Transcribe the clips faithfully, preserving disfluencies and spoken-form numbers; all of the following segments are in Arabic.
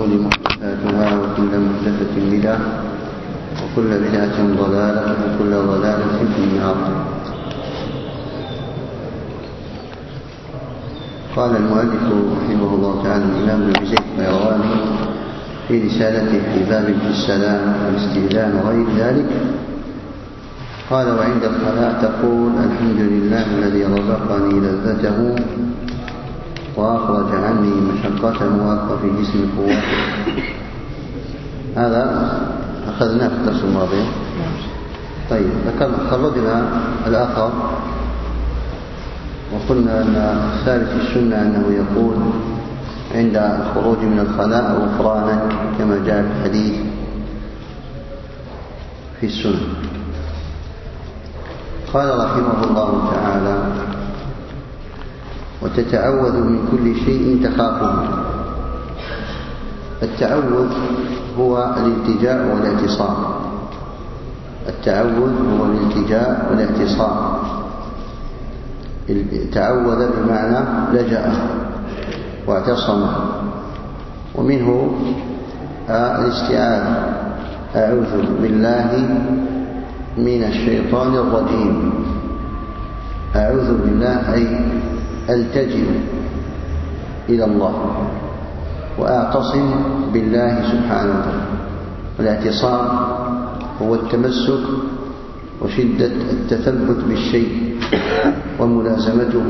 الأمور محدثاتها وكل محدثة بدعة وكل بدعة ضلالة وكل ضلالة في النار. قال المؤلف رحمه الله تعالى الإمام ابن زيد القيرواني في رسالته في باب في السلام والاستئذان وغير ذلك، قال: وعند الخلاء تقول: الحمد لله الذي رزقني لذته وأخرج عني مشقته وأبقى في جسمي قوته. هذا أخذناه في الدرس الماضي. طيب، خرجنا الآخر وقلنا أن ثالث السنة أنه يقول عند الخروج من الخلاء غفرانا كما جاء في الحديث في السنة. قال رحمه الله تعالى: وتتعوذ من كل شيء تخافه. التعوذ هو الالتجاء والاعتصام. التعوذ هو الالتجاء والاعتصام. تعوذ بمعنى لجأ واعتصم، ومنه الاستعاذة: أعوذ بالله من الشيطان الرجيم. أعوذ بالله أي ألتجئ إلى الله وأعتصم بالله سبحانه وتعالى. والاعتصام هو التمسك وشدة التثبت بالشيء وملازمته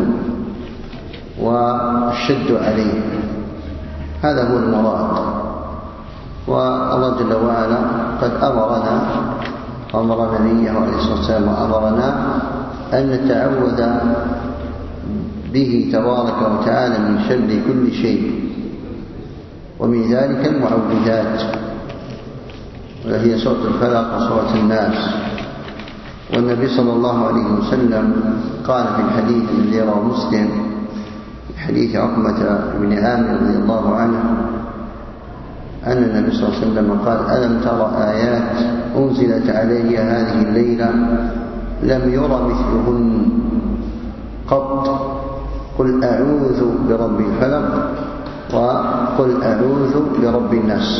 والشد عليه، هذا هو المراد. والله جل وعلا قد أمرنا أمر نبيه عليه الصلاة والسلام وأمرنا أن نتعوذ به تبارك وتعالى من شر كل شيء، ومن ذلك المعوذات، وهي سورة الفلق وسورة الناس. والنبي صلى الله عليه وسلم قال في الحديث الذي رواه مسلم في حديث عقبة بن عامر رضي الله عنه أن النبي صلى الله عليه وسلم قال: ألم تر آيات أنزلت علي هذه الليلة لم ير مثلهن قط، قل أعوذ برب الفلق وقل أعوذ برب الناس.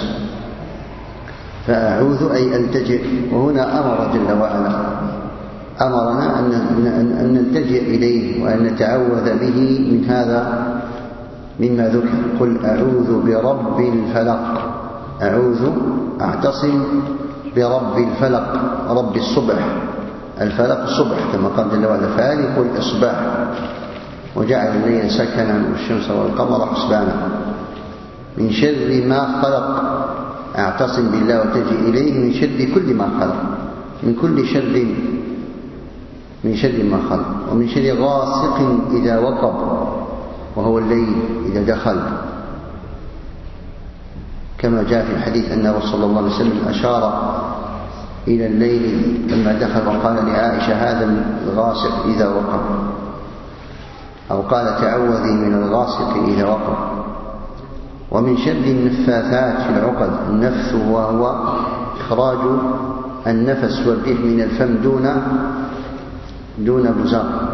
فأعوذ أي ألتجئ، وهنا أمر جل وعلا أمرنا أن نلتجئ إليه وأن نتعوذ به من هذا مما ذكر. قل أعوذ برب الفلق، أعوذ أعتصم برب الفلق، رب الصبح. الفلق الصبح كما قال جل وعلا: فالق الإصباح وجعل الليل سكنا والشمس والقمر حسبانا. من شر ما خلق، أعتصم بالله واتجئ إليه من شر كل ما خلق، من كل شر، من شر ما خلق، ومن شر غاسق إذا وقب وهو الليل إذا دخل، كما جاء في الحديث أن الرسول صلى الله عليه وسلم أشار إلى الليل لما دخل وقال لعائشة: هذا الغاسق إذا وقب، أو قال: تعوذي من الغاسق إذا وقب. ومن شر النفاثات في العقد. النفث وهو إخراج النفس والريح من الفم دون دون بزاق،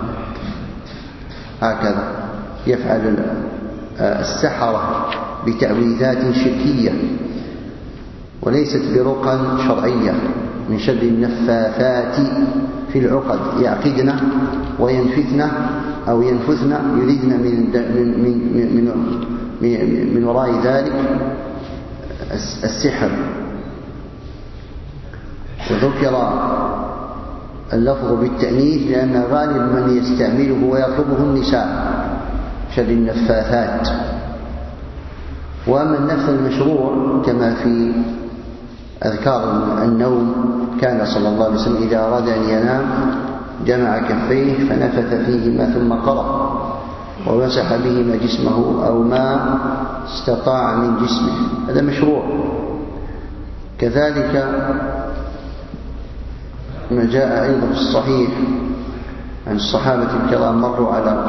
هكذا يفعل السحرة بتعويذات شركية وليست برقى شرعية. من شر النفاثات في العقد، يعقدن وينفثن أو ينفثن، يريدن من من من من, من وراء ذلك السحر. وذكر اللفظ بالتأنيث لأن غالب من يستعمله ويطلبه النساء، شر النفاثات. وأما النفث المشروع كما في أذكار النوم، كان صلى الله عليه وسلم إذا أراد أن ينام جمع كفيه فنفث فيهما ثم قرأ ومسح بهما جسمه أو ما استطاع من جسمه، هذا مشروع. كذلك ما جاء أيضا في الصحيح عن الصحابة الكرام مروا على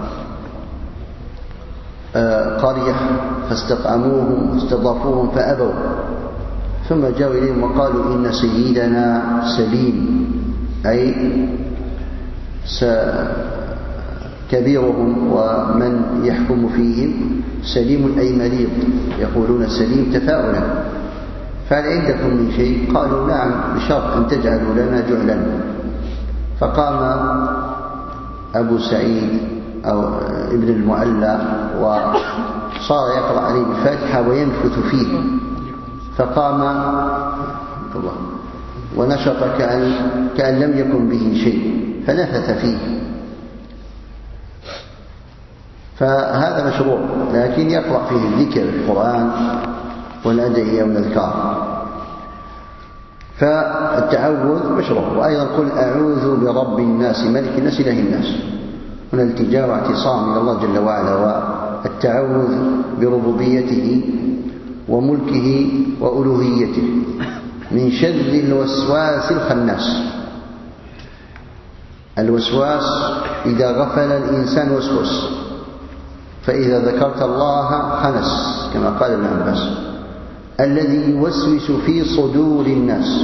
قرية فاستطعموهم واستضافوهم فأبوا، ثم جاءوا إليهم وقالوا: إن سيدنا سليم، أي كبيرهم ومن يحكم فيهم سليم أي مريض، يقولون سليم تفاؤلا، فهل عندكم من شيء؟ قالوا نعم بشرط أن تجعلوا لنا جعلا. فقام أبو سعيد أو ابن المعلى وصار يقرأ عليه الفاتحة وينفث فيه، فقام ونشط كأن, كأن لم يكن به شيء فنفث فيه. فهذا مشروع، لكن يقرأ فيه الذكر القرآن والأدعية والأذكار. فالتعوذ مشروع. وأيضا قل أعوذ برب الناس ملك الناس إله الناس، هنا التجاء واعتصام إلى الله جل وعلا، والتعوذ بربوبيته وملكه وألوهيته من شر الوسواس الخناس. الوسواس إذا غفل الإنسان وسوس، فإذا ذكرت الله خنس كما قال ابن عباس، الذي يوسوس في صدور الناس.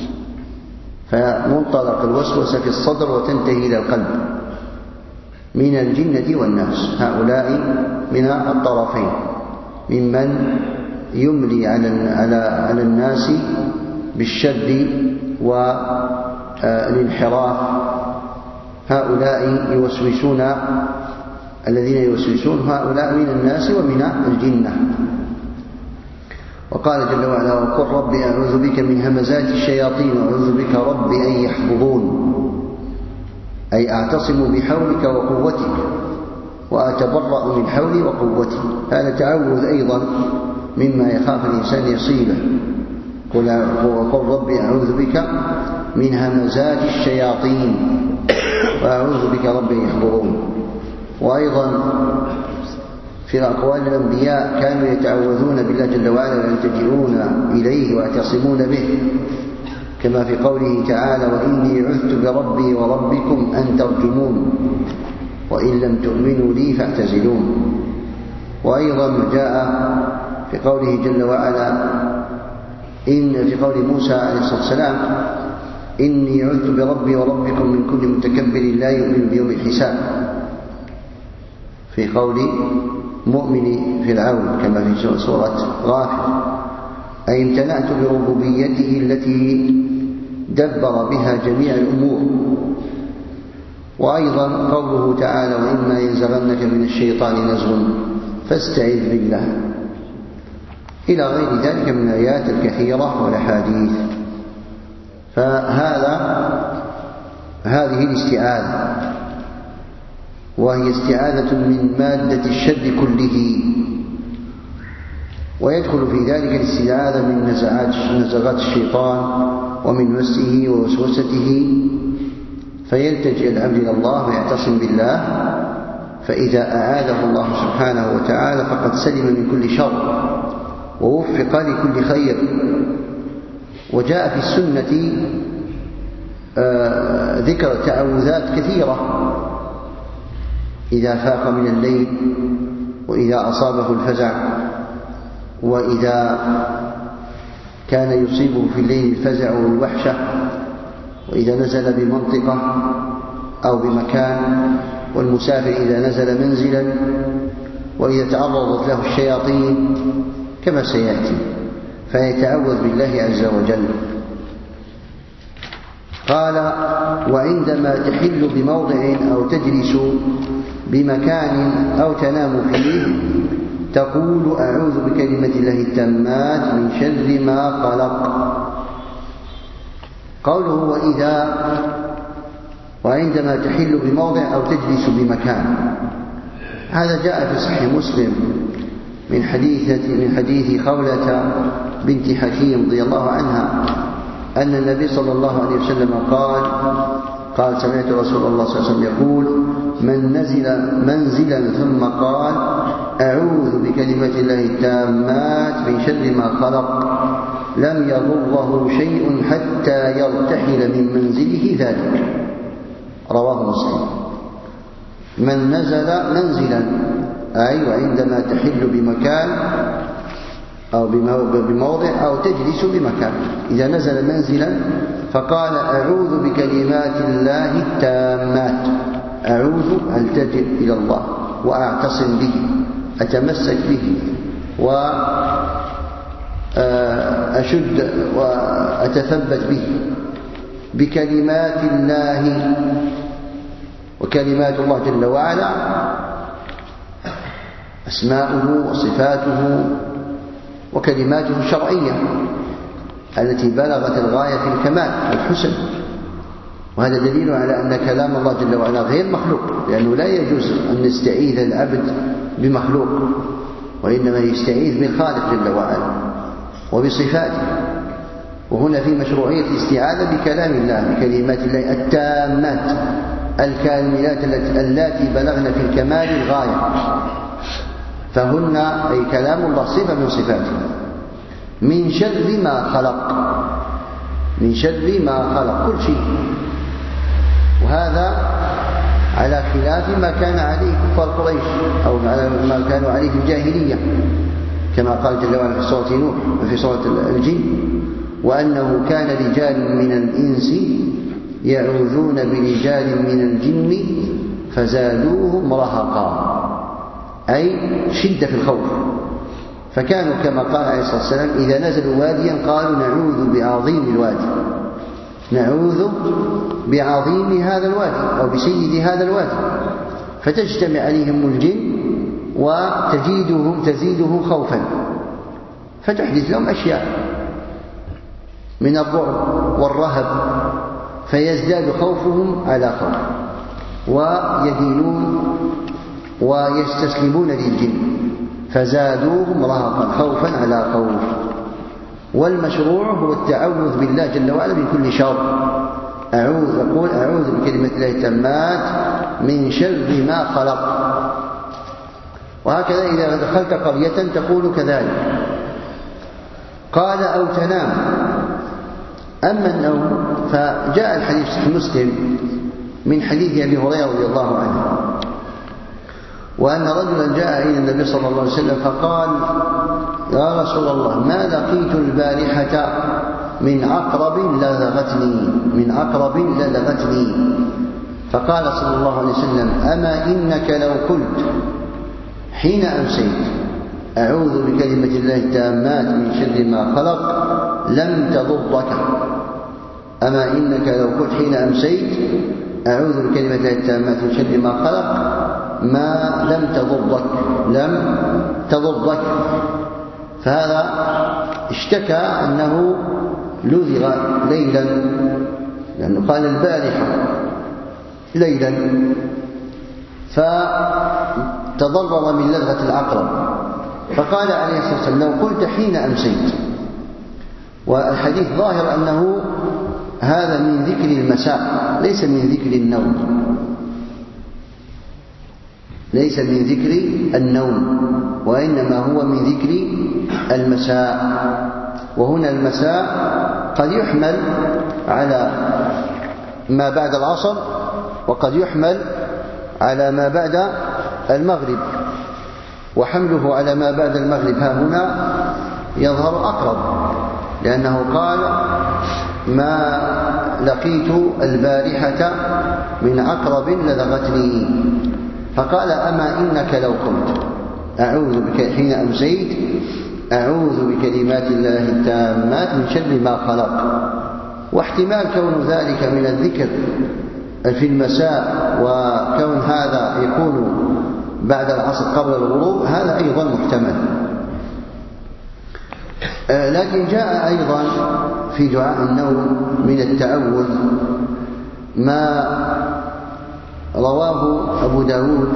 فمنطلق الوسوسة في الصدر وتنتهي إلى القلب من الجنة والناس، هؤلاء من الطرفين، ممن يملي على الناس بالشر والانحراف. هؤلاء يوسوسون، الذين يوسوسون هؤلاء من الناس ومن الجنة. وقال جل وعلا وقل رب أعوذ بك من همزات الشياطين وأعوذ بك رب أن يحفظون، أي أعتصم بحولك وقوتك وأتبرأ من حولي وقوتي. هذا تعوذ أيضا مما يخاف الإنسان يصيبه. وقل رب أعوذ بك من همزات الشياطين وأعوذ بك رب أن يحفظون. وأيضا في أقوال الأنبياء كانوا يتعوذون بالله جل وعلا ويلتجئون إليه ويعتصمون به، كما في قوله تعالى وإني عذت بربي وربكم أن ترجمون وإن لم تؤمنوا لي فاعتزلون. وأيضا جاء في قوله جل وعلا إن في قول موسى عليه الصلاة والسلام إني عذت بربي وربكم من كل متكبر لا يؤمن بيوم الحساب، في قول مؤمن فرعون كما في سورة غافر، أي امتنعت بربوبيته التي دبر بها جميع الأمور. وأيضا قوله تعالى وإما ينزغنك من الشيطان نزغ فاستعذ بالله، إلى غير ذلك من الآيات الكثيرة والأحاديث. فهذا هذه الاستعاذة، وهي استعاذة من مادة الشر كله، ويدخل في ذلك الاستعاذة من نزغات الشيطان ومن مسه ووسوسته، فيلتجئ العبد إلى الله ويعتصم بالله، فإذا أعاذه الله سبحانه وتعالى فقد سلم من كل شر ووفق لكل خير. وجاء في السنة ذكر تعوذات كثيرة، إذا فاق من الليل، وإذا أصابه الفزع، وإذا كان يصيبه في الليل الفزع والوحشة، وإذا نزل بمنطقة أو بمكان، والمسافر إذا نزل منزلا، وإذا تعرضت له الشياطين كما سيأتي، فيتعوذ بالله عز وجل. قال وعندما تحل بموضع أو تجلس بمكان أو تنام فيه تقول أعوذ بكلمة الله التامات من شر ما خلق. قوله وإذا وعندما تحل بموضع أو تجلس بمكان، هذا جاء في صحيح مسلم من حديث من حديث خولة بنت حكيم رضي الله عنها أن النبي صلى الله عليه وسلم قال قال سمعت رسول الله صلى الله عليه وسلم يقول من نزل منزلا ثم قال أعوذ بكلمة الله التامات من شر ما خلق لم يضره شيء حتى يرتحل من منزله ذلك. رواه مسلم. من نزل منزلا أي وعندما تحل بمكان أو بموضع أو تجلس بمكان، إذا نزل منزلا فقال أعوذ بكلمات الله التامات أعوذ ألتجئ إلى الله وأعتصم به، أتمسك به وأشد وأتثبت به بكلمات الله. وكلمات الله جل وعلا أسماؤه وصفاته وكلماته الشرعية التي بلغت الغاية في الكمال والحسن، وهذا دليل على أن كلام الله جل وعلا غير مخلوق، لأنه لا يجوز أن يستعيذ العبد بمخلوق، وإنما يستعيذ بالخالق جل وعلا وبصفاته. وهنا في مشروعية الاستعاذة بكلام الله، بكلمات الله التامات الكاملات اللاتي بلغن في الكمال الغاية، فهن أي كلام الله صفة من صفاته، من شر ما خلق، من شر ما خلق كل شيء. وهذا على خلاف ما كان عليه كفار قريش أو على ما كانوا عليه في الجاهلية، كما قال جل وعلا في سورة نوح وفي سورة الجن: وأنه كان رجال من الإنس يعوذون برجال من الجن فزادوهم رهقا، أي شدة في الخوف. فكانوا كما قال عليه الصلاة والسلام إذا نزلوا واديا قالوا نعوذ بعظيم الوادي، نعوذ بعظيم هذا الوادي أو بسيد هذا الوادي، فتجتمع عليهم الجن وتزيدهم تزيدهم خوفا، فتحدث لهم أشياء من الرعب والرهب، فيزداد خوفهم على خوف، ويدينون ويستسلمون للجن، فزادوهم رهقا خوفا على خوف. والمشروع هو التعوذ بالله جل وعلا من كل شر. أعوذ يقول أعوذ بكلمة الله التامات من شر ما خلق. وهكذا إذا دخلت قرية تقول كذلك. قال أو تنام. أما النوم فجاء الحديث في مسلم من حديث أبي هريرة رضي الله عنه، وأن رجلا جاء إلى النبي صلى الله عليه وسلم فقال: يا رسول الله، ما لقيت البارحة من عقرب لدغتني من عقرب لدغتني فقال صلى الله عليه وسلم: أما إنك لو قلت حين أمسيت أعوذ بكلمة الله التامات من شر ما خلق لم تضرك. أما إنك لو قلت حين أمسيت أعوذ بكلمة الله التامات من شر ما خلق ما لم تضرك لم تضرك. فهذا اشتكى أنه لذغ ليلا، لأنه قال البارحة ليلا، فتضرر من لدغة العقرب، فقال عليه الصلاة والسلام: لو قلت حين أمسيت. والحديث ظاهر أنه هذا من ذكر المساء ليس من ذكر النوم، ليس من ذكر النوم، وإنما هو من ذكر المساء. وهنا المساء قد يحمل على ما بعد العصر، وقد يحمل على ما بعد المغرب، وحمله على ما بعد المغرب ها هنا يظهر أقرب، لأنه قال: ما لقيت البارحة من عقرب لدغتني. فقال: أما إنك لو قلت أعوذ بك حين أمسيت أعوذ بكلمات الله التامات من شر ما خلق. واحتمال كون ذلك من الذكر في المساء، وكون هذا يكون بعد العصر قبل الغروب، هذا أيضا محتمل. لكن جاء أيضا في دعاء النوم من التعوذ ما رواه أبو داود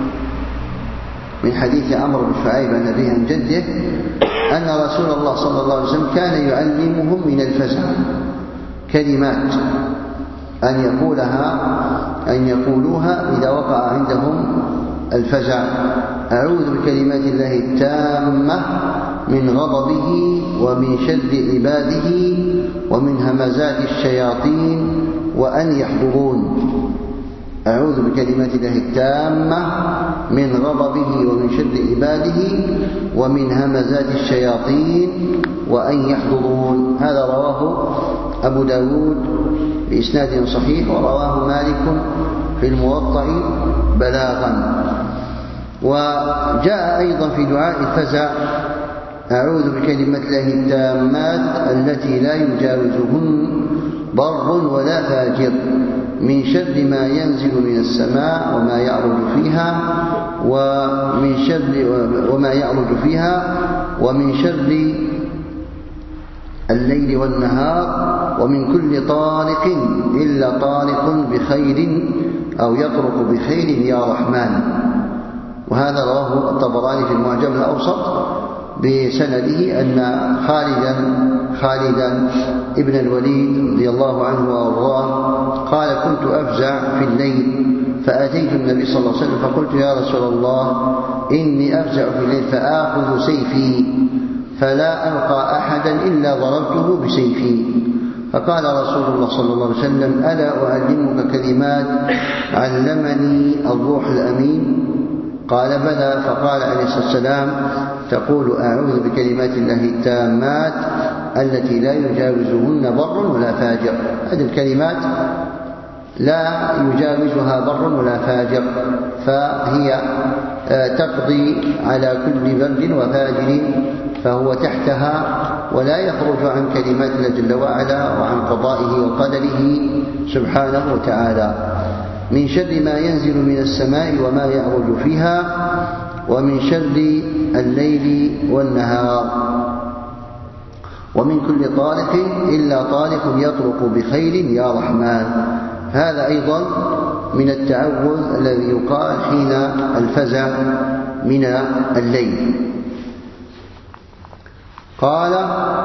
من حديث عمرو بن شعيب عن أبيه عن جده أن رسول الله صلى الله عليه وسلم كان يعلمهم من الفزع كلمات أن يقولها أن يقولوها إذا وقع عندهم الفزع: أعوذ بكلمات الله التامة من غضبه ومن شر عباده ومن همزات الشياطين وأن يحضرون. أعوذ بكلمات الله التامة من غضبه ومن شر عباده ومن همزات الشياطين وأن يحضرون. هذا رواه أبو داود بإسناد صحيح، ورواه مالك في الموطأ بلاغا. وجاء أيضا في دعاء الفزع: أعوذ بكلمات الله التامات التي لا يجاوزهن بر ولا فاجر من شر ما ينزل من السماء وما يعرج فيها ومن شر وما يعرج فيها ومن شر الليل والنهار ومن كل طارق إلا طارق بخير أو يطرق بخير يا رحمن. وهذا رواه الطبراني في المعجم الأوسط بسنده أن خالدا خالدا ابن الوليد رضي الله عنه وأرضاه قال: كنت أفزع في الليل فأتيت النبي صلى الله عليه وسلم فقلت: يا رسول الله إني أفزع في الليل فآخذ سيفي فلا ألقى أحدا إلا ضربته بسيفي. فقال رسول الله صلى الله عليه وسلم: ألا أعلمك كلمات علمني الروح الأمين؟ قال: بلى. فقال عليه الصلاة والسلام: تقول أعوذ بكلمات الله التامات التي لا يجاوزهن بر ولا فاجر. هذه الكلمات لا يجاوزها بر ولا فاجر، فهي تقضي على كل بر وفاجر، فهو تحتها ولا يخرج عن كلمات الله جل وعلا وعن قضائه وقدره سبحانه وتعالى. من شر ما ينزل من السماء وما يعرج فيها ومن شر الليل والنهار ومن كل طارق إلا طارق يطرق بخير يا رحمن. هذا أيضا من التعوذ الذي يقال حين الفزع من الليل. قال: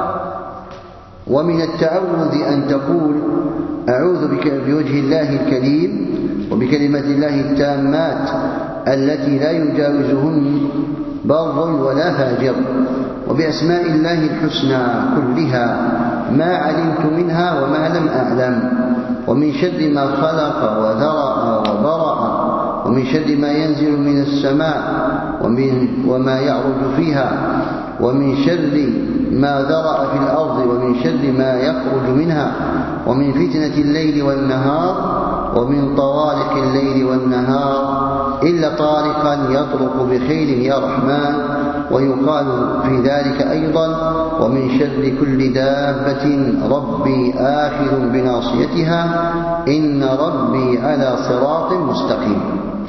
ومن التعوذ أن تقول أعوذ بك بوجه الله الكريم وبكلمات الله التامات التي لا يجاوزهن بر ولا فاجر وبأسماء الله الحسنى كلها ما علمت منها وما لم أعلم ومن شر ما خلق وذرأ وبرأ ومن شر ما ينزل من السماء ومن وما يعرج فيها ومن شر ما ذرأ في الأرض ومن شر ما يخرج منها ومن فتنة الليل والنهار ومن طوارق الليل والنهار إلا طارقا يطرق بخير يا رحمن. ويقال في ذلك أيضا: ومن شر كل دابة ربي آخذ بناصيتها إن ربي على صراط مستقيم.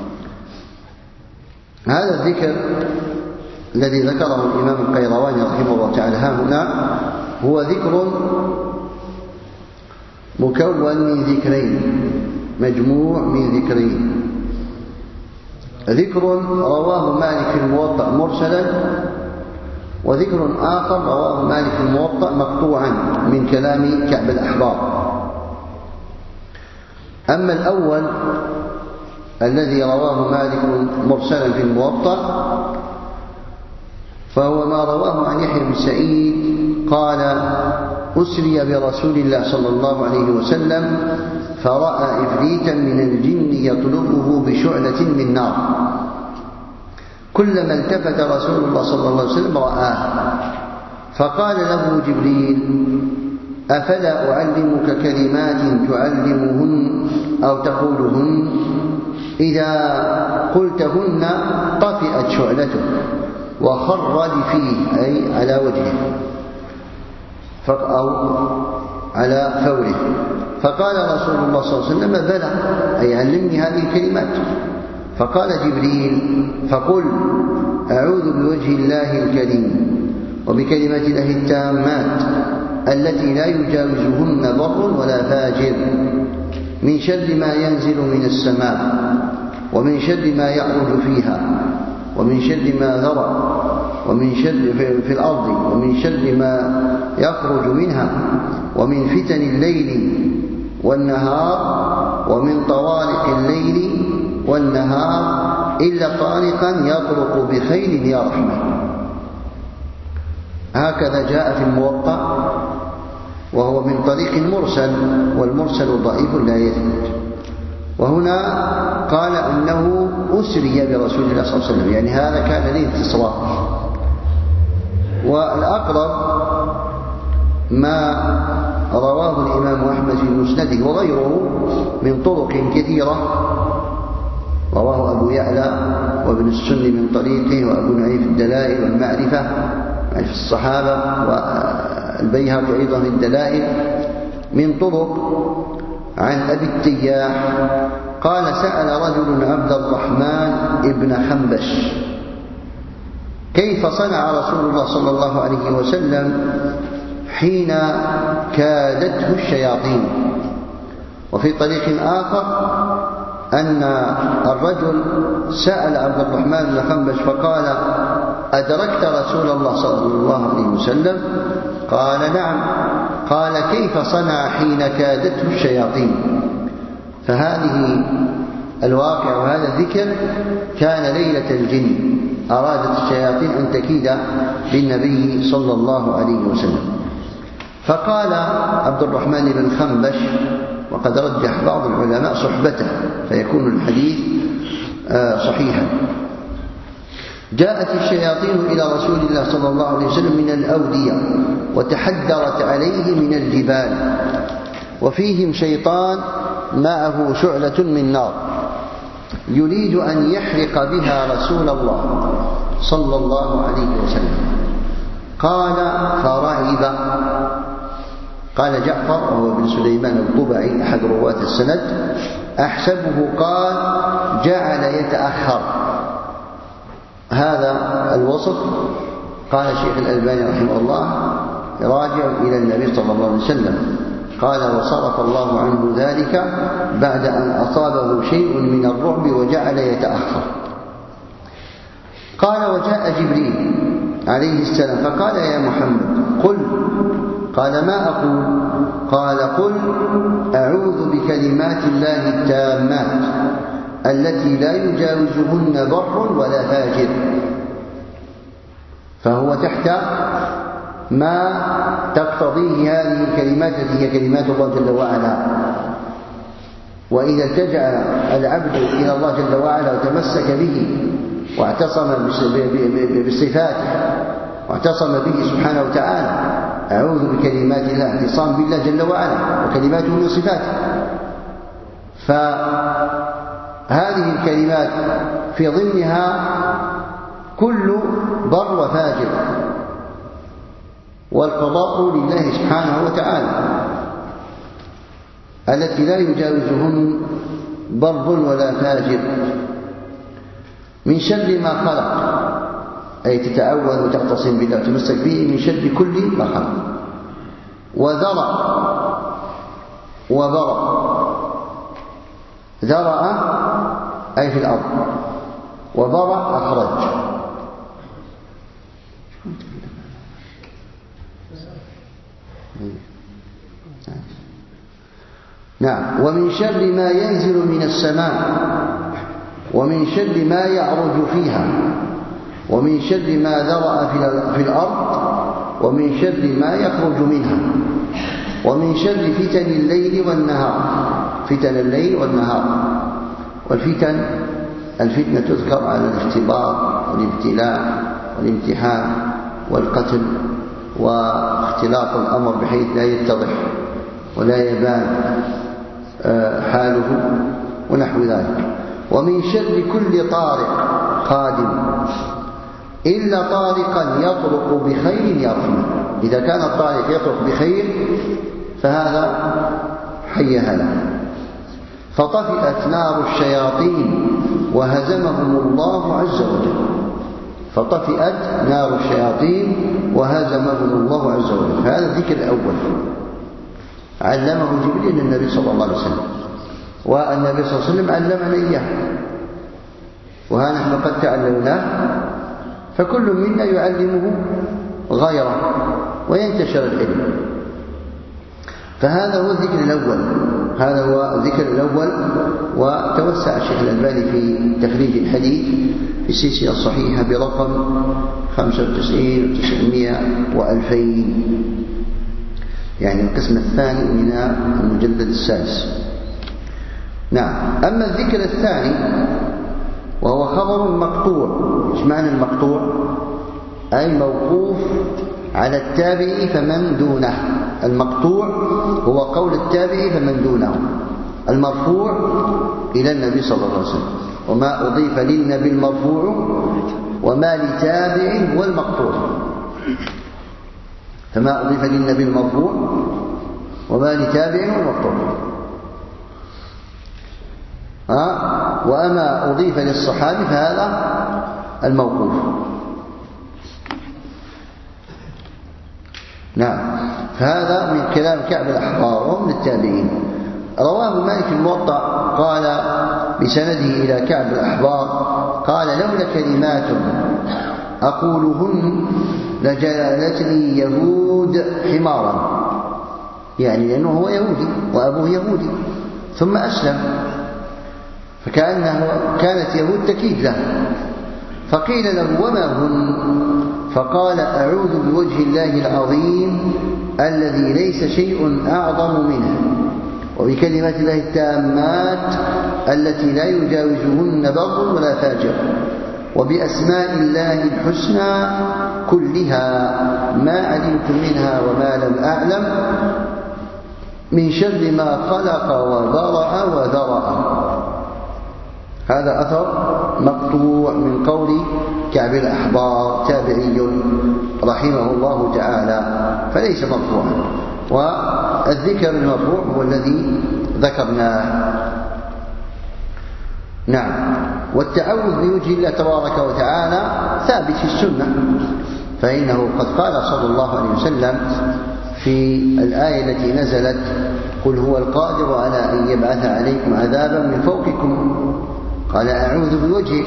هذا الذكر الذي ذكره الإمام القيرواني رحمه الله تعالى هنا هو ذكر مكون من ذكرين، مجموع من ذكرين. ذكر رواه مالك في الموطأ مرسلا، وذكر آخر رواه مالك في الموطأ مقطوعا من كلام كعب الأحبار. أما الأول الذي رواه مالك مرسلا في الموطأ فهو ما رواه عن يحيى بن سعيد قال: أسري برسول الله صلى الله عليه وسلم فرأى إفريتا من الجن يطلبه بشعلة من نار، كلما التفت رسول الله صلى الله عليه وسلم رآه، فقال له جبريل: أفلا أعلمك كلمات تعلمهن أو تقولهن؟ إذا قلتهن طفئت شعلته وخر فيه، أي على وجهه أو على فوره. فقال رسول الله صلى الله عليه وسلم: بلى، أي علمني هذه الكلمات. فقال جبريل: فقل أعوذ بوجه الله الكريم وبكلمات الله التامات التي لا يجاوزهن بر ولا فاجر من شر ما ينزل من السماء ومن شر ما يعرج فيها ومن شر ما ذرأ ومن شر في الأرض ومن شر ما يخرج منها ومن فتن الليل والنهار ومن طوارق الليل والنهار إلا طارقا يطرق بخير يا رحمن. هكذا جاء في الموطأ، وهو من طريق مرسل، والمرسل ضعيف لا يثبت. وهنا قال أنه أسري برسول الله صلى الله عليه وسلم، يعني هذا كان له اتصال. والأقرب ما رواه الإمام أحمد في مسنده وغيره من طرق كثيرة رواه أبو يعلى وابن السني من طريقه، وأبو نعيم في الدلائل والمعرفة معرفة الصحابة، والبيهقي أيضا في الدلائل من طرق عن أبي التياح قال سأل رجل عبد الرحمن ابن خنبش كيف صنع رسول الله صلى الله عليه وسلم حين كادته الشياطين. وفي طريق آخر أن الرجل سأل عبد الرحمن بن خنبش فقال أدركت رسول الله صلى الله عليه وسلم؟ قال نعم. قال كيف صنع حين كادته الشياطين؟ فهذه الواقع وهذا الذكر كان ليلة الجن، أرادت الشياطين أن تكيد بالنبي صلى الله عليه وسلم. فقال عبد الرحمن بن خنبش، وقد رجح بعض العلماء صحبته فيكون الحديث صحيحا، جاءت الشياطين إلى رسول الله صلى الله عليه وسلم من الأودية وتحدرت عليه من الجبال، وفيهم شيطان معه شعلة من نار يريد أن يحرق بها رسول الله صلى الله عليه وسلم. قال فرعب. قال جعفر وهو ابن سليمان الطبعي أحد رواة السند أحسبه قال جعل يتأخر. هذا الوصف قال الشيخ الألباني رحمه الله راجع إلى النبي صلى الله عليه وسلم، قال وصرف الله عنه ذلك بعد أن أصابه شيء من الرعب وجعل يتأخر. قال وجاء جبريل عليه السلام فقال يا محمد قل. قال ما أقول؟ قال قل أعوذ بكلمات الله التامات التي لا يجاوزهن بر ولا فاجر. فهو تحت ما تقتضيه هذه الكلمات التي هي كلمات الله جل وعلا. وإذا التجأ العبد إلى الله جل وعلا وتمسك به واعتصم بصفاته واعتصم به سبحانه وتعالى، أعوذ بكلمات الله، اعتصام بالله جل وعلا وكلماته من صفاته. فهذه الكلمات في ضمنها كل بر وفاجر، والقضاء لله سبحانه وتعالى التي لا يجاوزهن بر ولا فاجر. من شر ما خلق، أي تتعوذ وتعتصم بالله وتمسك به من شر كل ما خلق. وذرأ وبرأ، ذرأ أي في الأرض، وبرأ أخرج. نعم. ومن شر ما ينزل من السماء، ومن شر ما يعرج فيها، ومن شر ما ذرأ في الأرض، ومن شر ما يخرج منها، ومن شر فتن الليل والنهار. فتن الليل والنهار، والفتن الفتنة تذكر على الاختبار والابتلاء والامتحان والقتل واختلاط الأمر بحيث لا يتضح ولا يبان حاله ونحو ذلك. ومن شر كل طارق قادم إلا طارقا يطرق بخير يرحمه. إذا كان الطارق يطرق بخير فهذا حيها له. فطفئت نار الشياطين وهزمهم الله عز وجل. فطفئت نار الشياطين وهزمهم الله عز وجل. فهذا الذكر الأول علمه جبريل للنبي صلى الله عليه وسلم، والنبي صلى الله عليه وسلم علمنا إياه، وها نحن قد تعلمناه، فكل منا يعلمه غيره وينتشر العلم. فهذا هو الذكر الأول، هذا هو الذكر الأول. وتوسع الشيخ الألباني في تخريج الحديث في السلسلة الصحيحة برقم خمسة وتسعين وتسعمائة وألفين، يعني القسم الثاني من المجلد السادس. نعم. أما الذكر الثاني وهو خبر مقطوع. ايش معنى المقطوع؟ أي موقوف على التابع فمن دونه. المقطوع هو قول التابع فمن دونه، المرفوع إلى النبي صلى الله عليه وسلم. وما أضيف للنبي المرفوع وما لتابع والمقطوع. فما أضيف للنبي المرفوع وما لتابع والمقطوع. ها وأما أضيف للصحابي فهذا الموقوف. نعم. فهذا من كلام كعب الأحبار وهم التابعين. رواه مالك الموطأ قال بسنده إلى كعب الأحبار قال لولا كلمات أقولهن لجعلتني يهود حمارا، يعني لأنه هو يهودي وأبوه يهودي ثم أسلم، فكأنه كانت يهود تكيد له. فقيل له وما هن؟ فقال أعوذ بوجه الله العظيم الذي ليس شيء أعظم منه، وبكلمات الله التامات التي لا يجاوزهن بر ولا فاجر، وبأسماء الله الحسنى كلها ما علمت منها وما لم أعلم من شر ما خلق وبرأ وذرأ. هذا أثر مقطوع من قول كعب الأحبار تابعي رحمه الله تعالى، فليس مرفوعا. والذكر المرفوع هو الذي ذكرناه. نعم. والتعوذ بوجه الله تبارك وتعالى ثابت في السنة، فإنه قد قال صلى الله عليه وسلم في الآية التي نزلت قل هو القادر على أن يبعث عليكم عذابا من فوقكم قال أعوذ بوجهك،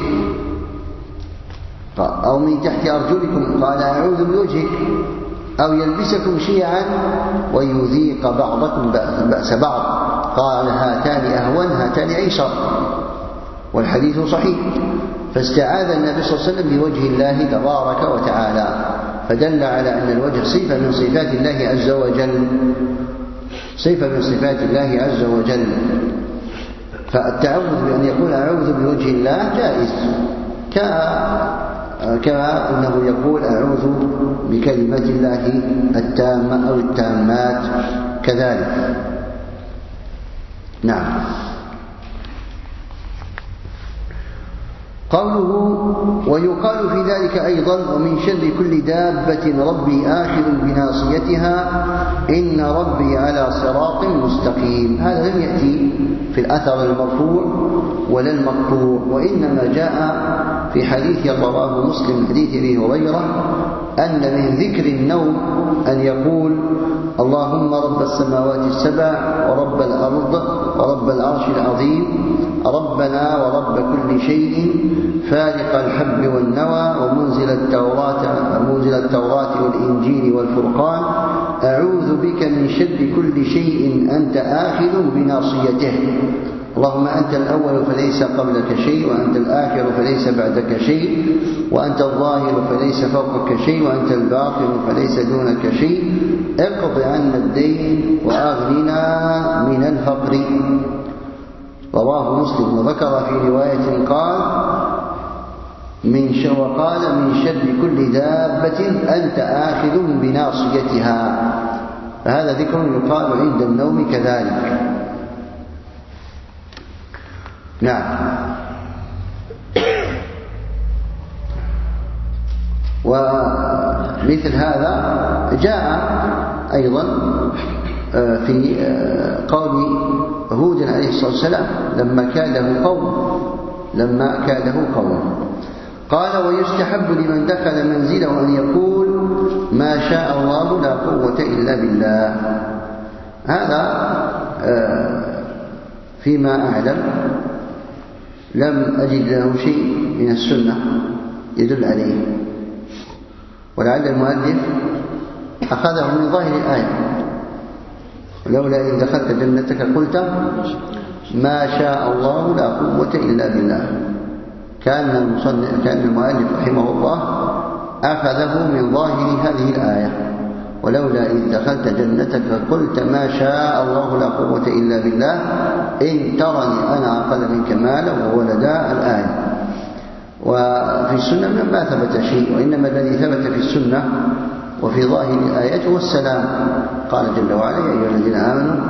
أو من تحت أرجلكم قال أعوذ بوجهك، أو يلبسكم شيعا ويذيق بعضكم بأس بعض قال هاتان أهون هاتان أيسر، والحديث صحيح. فاستعاذ النبي صلى الله عليه وسلم بوجه الله تبارك وتعالى، فدل على أن الوجه صفة من صفات الله عز وجل، صفة من صفات الله عز وجل. فالتعوذ بأن يقول أعوذ بوجه الله جائز، كما أنه يقول أعوذ بكلمة الله التامة أو التامات كذلك. نعم. قوله ويقال في ذلك أيضا ومن شر كل دابة ربي آخذ بناصيتها إن ربي على صراط مستقيم. هذا لم يأتي في الأثر المرفوع ولا المقطوع، وإنما جاء في حديث رواه مسلم حديث أبي هريرة أن من ذكر النوم أن يقول اللهم رب السماوات السبع ورب الأرض ورب العرش العظيم ربنا ورب كل شيء فالق الحب والنوى ومنزل التوراة ومنزل التوراة والإنجيل والفرقان أعوذ بك من شر كل شيء أنت آخذ بناصيته. اللهم أنت الأول فليس قبلك شيء، وأنت الآخر فليس بعدك شيء، وأنت الظاهر فليس فوقك شيء، وأنت الباطن فليس دونك شيء، اقض عنا الدين وأغننا من الفقر. رواه مسلم. وذكر في رواية قال من شر وقال من شر كل دابة أنت آخذ بناصيتها. فهذا ذكر يقال عند النوم كذلك. نعم. ومثل هذا جاء أيضا في قول هود عليه الصلاة والسلام لما كاده قوم لما كاده قوم قال ويستحب لمن دخل منزله أن يقول ما شاء الله لا قوة إلا بالله. هذا فيما أعلم لم أجد له شيء من السنة يدل عليه، ولعل المؤلف أخذه من ظاهر الآية ولولا إن دخلت جنتك قلت ما شاء الله لا قوة إلا بالله. كان المصنف كان المؤلف رحمه الله أخذه من ظاهر هذه الآية ولولا إن دخلت جنتك قلت ما شاء الله لا قوة إلا بالله إن ترني أنا أقل منك مالا وولدا الآية. وفي السنة ما ثبت شيء، وإنما الذي ثبت في السنة وفي ظاهر الآيات هو السلام. قال جل وعلا يا أيها الذين آمنوا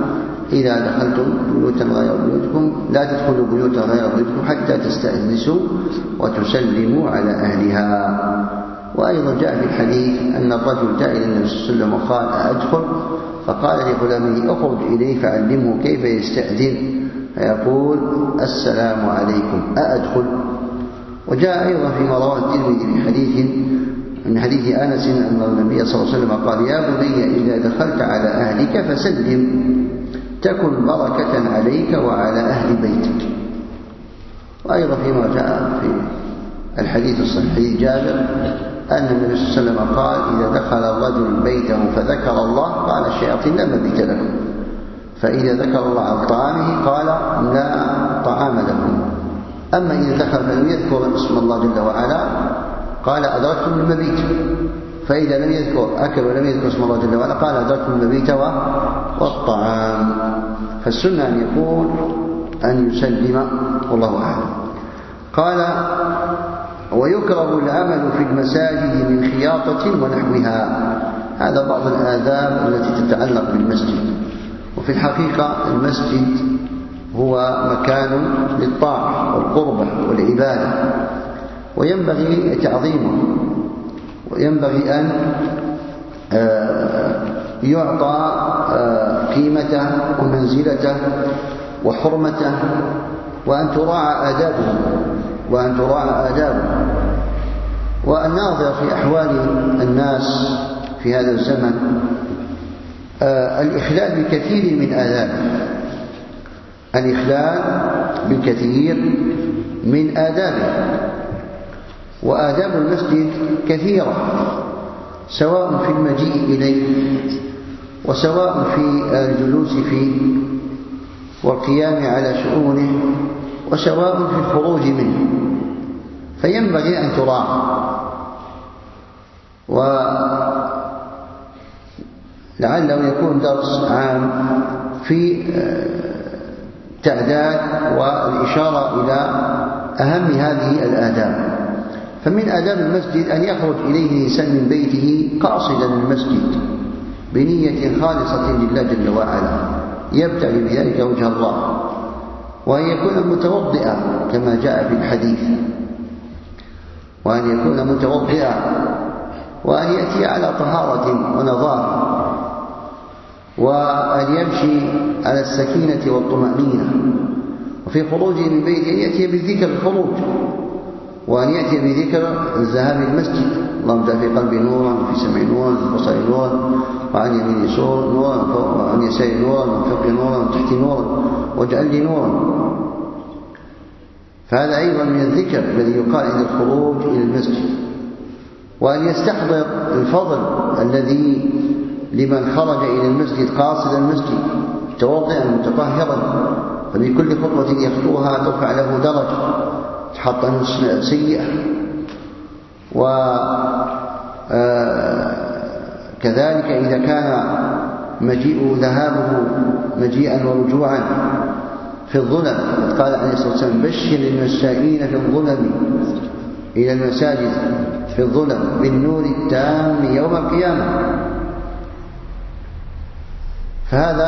إذا دخلتم بيوتا غير بيوتكم لا تدخلوا بيوتا غير بيوتكم حتى تستأنسوا وتسلموا على أهلها. وأيضا جاء في الحديث أن الرجل جاء إلى النبي صلى الله عليه وسلم وقال أأدخل؟ فقال لغلامه اخرج إليه فعلمه كيف يستأذن فيقول السلام عليكم أأدخل؟ وجاء أيضا في رواه الترمذي في حديث من حديث أنس أن النبي صلى الله عليه وسلم قال يا بني إذا دخلت على أهلك فسلم تكن بركة عليك وعلى أهل بيتك. وأيضا فيما جاء في الحديث الصحيح جابر أن النبي صلى الله عليه وسلم قال إذا دخل الرجل بيته فذكر الله قال الشياطين لا مبيت لكم، فإذا ذكر الله عن طعامه قال لا طعام لكم. أما إذا دخل فلم يذكر اسم الله جل وعلا قال أدركتم المبيت، فإذا لم يذكر أكل ولم يذكر اسم الله جل وعلا قال أدركتم المبيت والطعام. فالسنة أن يكون أن يسلم والله أعلم. قال ويكره العمل في المساجد من خياطة ونحوها. هذا بعض الآداب التي تتعلق بالمسجد. وفي الحقيقة المسجد هو مكان للطاعة والقربة والعبادة، وينبغي تعظيمه، وينبغي أن يعطى قيمته ومنزلته وحرمته، وأن تراعى آدابه وأن تراعى آدابه. والناظر في أحوال الناس في هذا الزمن الإخلال بكثير من آدابه، الإخلال بالكثير من آدابه. وآداب المسجد كثيرة، سواء في المجيء إليه وسواء في الجلوس فيه والقيام على شؤونه وسواء في الخروج منه، فينبغي أن تراعى. ولعله يكون درس عام في تعداد والإشارة إلى أهم هذه الآداب. فمن آداب المسجد أن يخرج إليه الإنسان من بيته قاصدا المسجد بنية خالصة لله جل وعلا يبتغي بذلك وجه الله، وأن يكون متوضئا كما جاء في الحديث، وأن يكون متوضئا وأن يأتي على طهارة ونظافة، وأن يمشي على السكينة والطمأنينة. وفي خروجه من بيته أن يأتي بذكر الخروج، وأن يأتي بذكر الذهاب المسجد، اللهم اجعل في قلبي نورا وفي سمعي نورا وفي بصري نورا وعن يميني نورا وعن يساري نورا ومن فوقي نورا ومن تحتي نورا واجعل لي نورا. فهذا أيضا من الذكر الذي يقال عند الخروج إلى المسجد. وأن يستحضر الفضل الذي لمن خرج إلى المسجد قاصد المسجد متوضئا متطهرا، فبكل خطوة يخطوها ترفع له درجة تحط عنه سيئة. وكذلك إذا كان مجيء ذهابه مجيئا ورجوعا في الظلم، قال عليه الصلاة والسلام بشر المساكين في الظلم إلى المساجد في الظلم بالنور التام يوم القيامة. فهذا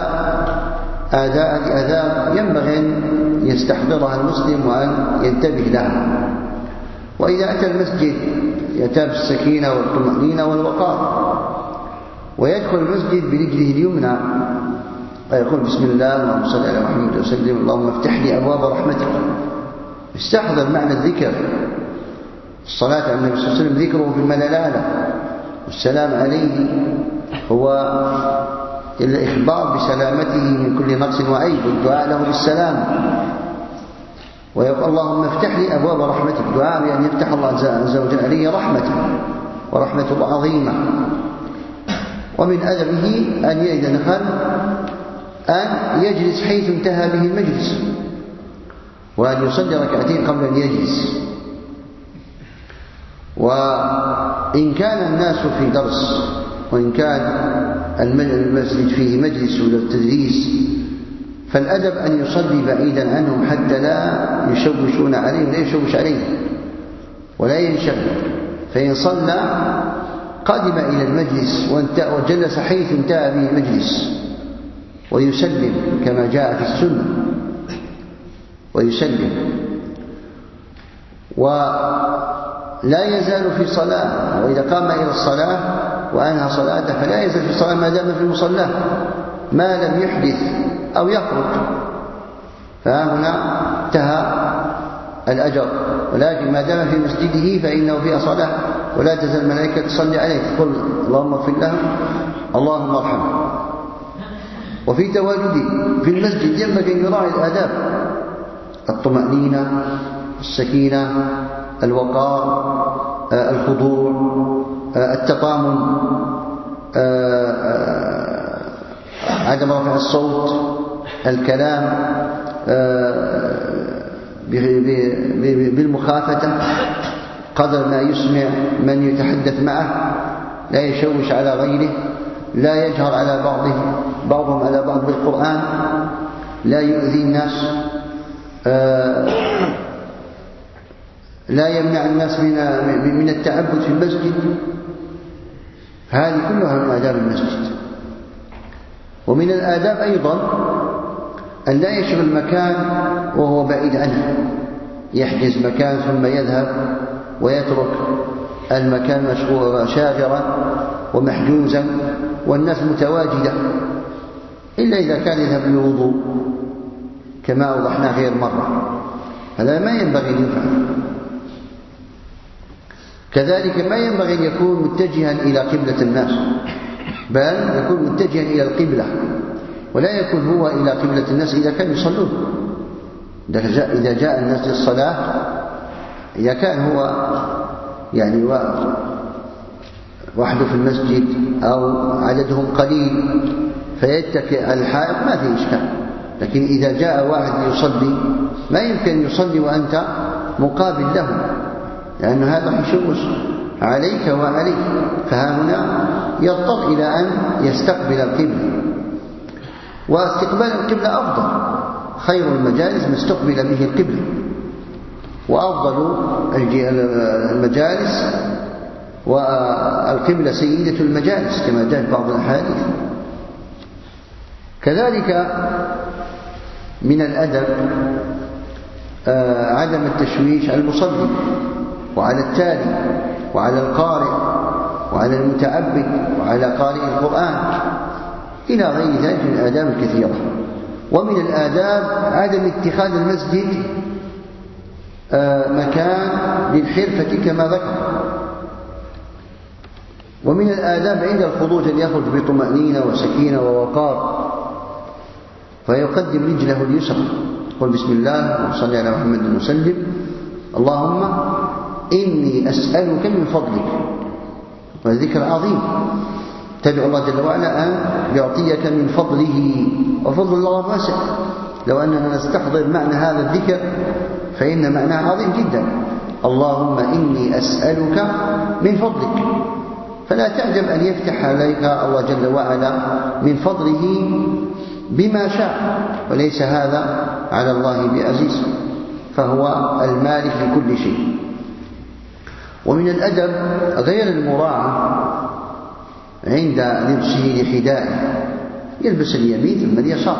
آداب ينبغي أن يستحضرها المسلم وأن ينتبه لها. وإذا أتى المسجد يأتى بالسكينة والطمأنينة والوقار، ويدخل المسجد برجله اليمنى ويقول بسم الله اللهم صل على محمد وسلم اللهم افتح لي أبواب رحمتك. استحضر معنى الذكر. الصلاة على النبي صلى الله عليه وسلم ذكره في الملالة، والسلام عليه هو الإخبار بسلامته من كل نقص وعيب، والدعاء له بالسلام. ويقول اللهم افتح لي أبواب رحمتك، دعاء بأن يفتح الله عز وجل عليه رحمته، ورحمته عظيمة. ومن أدبه أن يدخل أن يجلس حيث انتهى به المجلس، وأن يصلي ركعتين قبل أن يجلس. وإن كان الناس في درس، وإن كان المسجد فيه مجلس للتدريس، فالأدب أن يصلي بعيدا عنهم حتى لا يشوشون عليه ولا يشوش عليه ولا ينشغل. فإن صلى قدم إلى المجلس وجلس حيث انتهى به المجلس، ويسلم كما جاء في السنة، ويسلم، ولا يزال في صلاة، وإذا قام إلى الصلاة وأنهى صلاته فلا يزال في صلاة ما دام في مصلاه ما لم يحدث أو يخرج، فهنا انتهى الأجر. ولكن ما دام في مسجده فإنه فيها صلاة، ولا تزال الملائكة تصلي عليه تقول اللهم اغفر له اللهم ارحمه. وفي تواجده في المسجد ينبغي أن يراعي الآداب: الطمأنينة، السكينة، الوقار، الخضوع، التطامن، عدم رفع الصوت، الكلام بالمخافة قدر ما يسمع من يتحدث معه، لا يشوش على غيره، لا يجهر على بعضه بعضهم على بعض بالقرآن، لا يؤذي الناس، لا يمنع الناس من من التعبد في المسجد. هذه كلها من آداب المسجد. ومن الآداب أيضا أن لا يشغل مكان وهو بعيد عنه، يحجز مكان ثم يذهب ويترك المكان مشغول شاغرا ومحجوزا والناس متواجدة، إلا إذا كان يذهب للوضوء كما أوضحنا غير مرة، هذا ما ينبغي أن يفعل. كذلك ما ينبغي أن يكون متجها إلى قبلة الناس، بل يكون متجها إلى القبلة، ولا يكون هو إلى قبلة الناس إذا كانوا يصلون. إذا جاء الناس للصلاة، إذا كان هو يعني وحده في المسجد أو عددهم قليل فيتكئ على الحائط ما في إشكال، لكن إذا جاء واحد يصلي ما يمكن يصلي وأنت مقابل له، لأن هذا يشوش عليك وعليك، فهنا يضطر إلى أن يستقبل القبلة. واستقبال القبلة أفضل، خير المجالس ما استقبل به القبلة، وأفضل المجالس والقبلة سيدة المجالس كما جاء في بعض الأحاديث. كذلك من الأدب عدم التشويش على المصلي وعلى التالي وعلى القارئ وعلى المتعبد وعلى قارئ القرآن إلى غير ذلك من الآداب الكثيرة. ومن الآداب عدم اتخاذ المسجد مكان للحرفة كما ذكر. ومن الآداب عند الخروج أن يخرج بطمأنينة وسكينة ووقار، فيقدم رجله اليسرى، قل بسم الله وصلي على محمد وسلم، اللهم إني أسألك من فضلك، والذكر عظيم، تدعو الله جل وعلا أن يعطيك من فضله، وفضل الله واسع. لو أننا نستحضر معنى هذا الذكر فإن معناه عظيم جدا. اللهم إني أسألك من فضلك، فلا تعجب أن يفتح عليك الله جل وعلا من فضله بما شاء، وليس هذا على الله بعزيز، فهو المالك لكل شيء. ومن الأدب غير المراعاة عند لبسه لحدائه، يلبس اليمين ثم اليسار.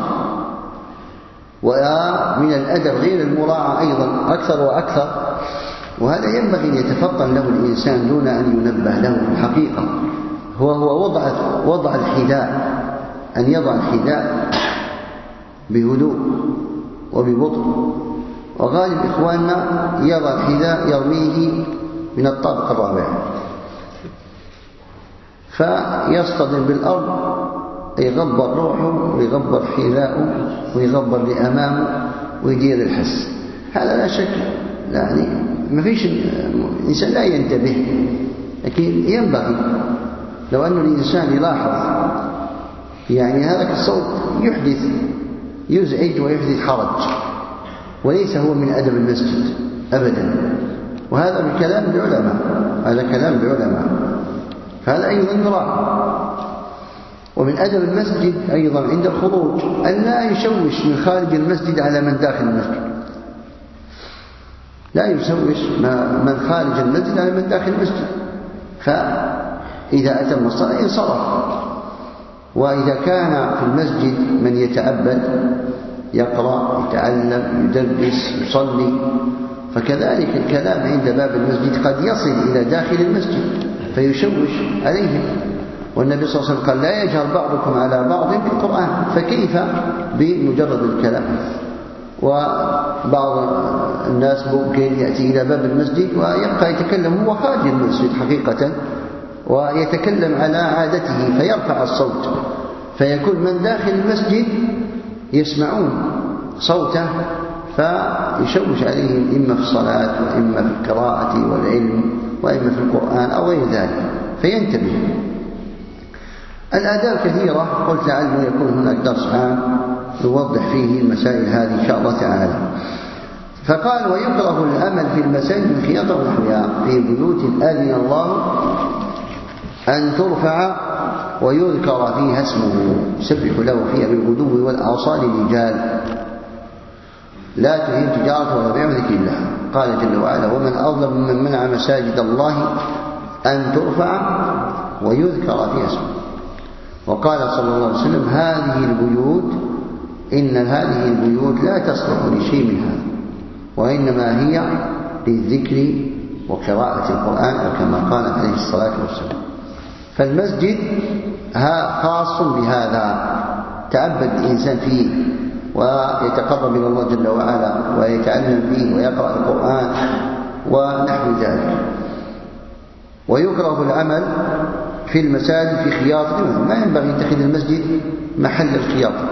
ومن الأدب غير المراعاة أيضا أكثر وأكثر، وهذا ينبغي أن يتفطن له الإنسان دون أن ينبه له في الحقيقة، هو هو وضع وضع الحذاء، أن يضع الحذاء بهدوء وببطء. وغالب إخواننا يضع الحذاء يرميه من الطابق الرابع فيصطدم بالأرض، يغبر روحه ويغبر حذاءه ويغبر لأمامه ويدير الحس. هذا لا شك يعني ما فيش الإنسان لا ينتبه، لكن ينبغي لو أن الإنسان يلاحظ يعني هذا الصوت يحدث يزعج ويحدث حرج، وليس هو من أدب المسجد أبدا. وهذا من كلام العلماء، هذا كلام العلماء، فهذا أيضا يراعى. ومن أدب المسجد أيضا عند الخروج أن لا يشوش من خارج المسجد على من داخل المسجد، لا يشوش من خارج المسجد على من داخل المسجد، فإذا أتم الصلاة انصرف. وإذا كان في المسجد من يتعبد يقرأ يتعلم يدرس يصلي، فكذلك الكلام عند باب المسجد قد يصل إلى داخل المسجد فيشوش عليهم. والنبي صلى الله عليه وسلم قال لا يجهر بعضكم على بعض بالقرآن، فكيف بمجرد الكلام؟ وبعض الناس ممكن يأتي إلى باب المسجد ويبقى يتكلم هو خارج المسجد حقيقة، ويتكلم على عادته فيرفع الصوت، فيكون من داخل المسجد يسمعون صوته فيشوش عليهم إما في الصلاة وإما في القراءة والعلم وإما في القرآن أو غير ذلك، فينتبه. الآداب كثيرة، قلت لعله يكون هناك درس عام نوضح فيه المسائل هذه إن شاء الله تعالى. فقال ويكره العمل في المساجد الخياطة ونحوها في بيوت أذن الله أن ترفع ويذكر فيها اسمه يسبح له فيها بالغدو والآصال رجال لا تهين تجارة ولا بيع ذكر الله. قال جل وعلا ومن أظلم ممن منع مساجد الله أن ترفع ويذكر فيها اسمه. وقال صلى الله عليه وسلم هذه البيوت إن هذه البيوت لا تصلح لشيء من هذا، وإنما هي للذكر وقراءة القرآن أو كما قال عليه الصلاة والسلام. فالمسجد خاص بهذا، تعبد الإنسان فيه ويتقرب من الله جل وعلا ويتعلم فيه ويقرأ القرآن ونحو ذلك. ويكره العمل في المساجد في خياطة، ما ينبغي يتخذ المسجد محل الخياطة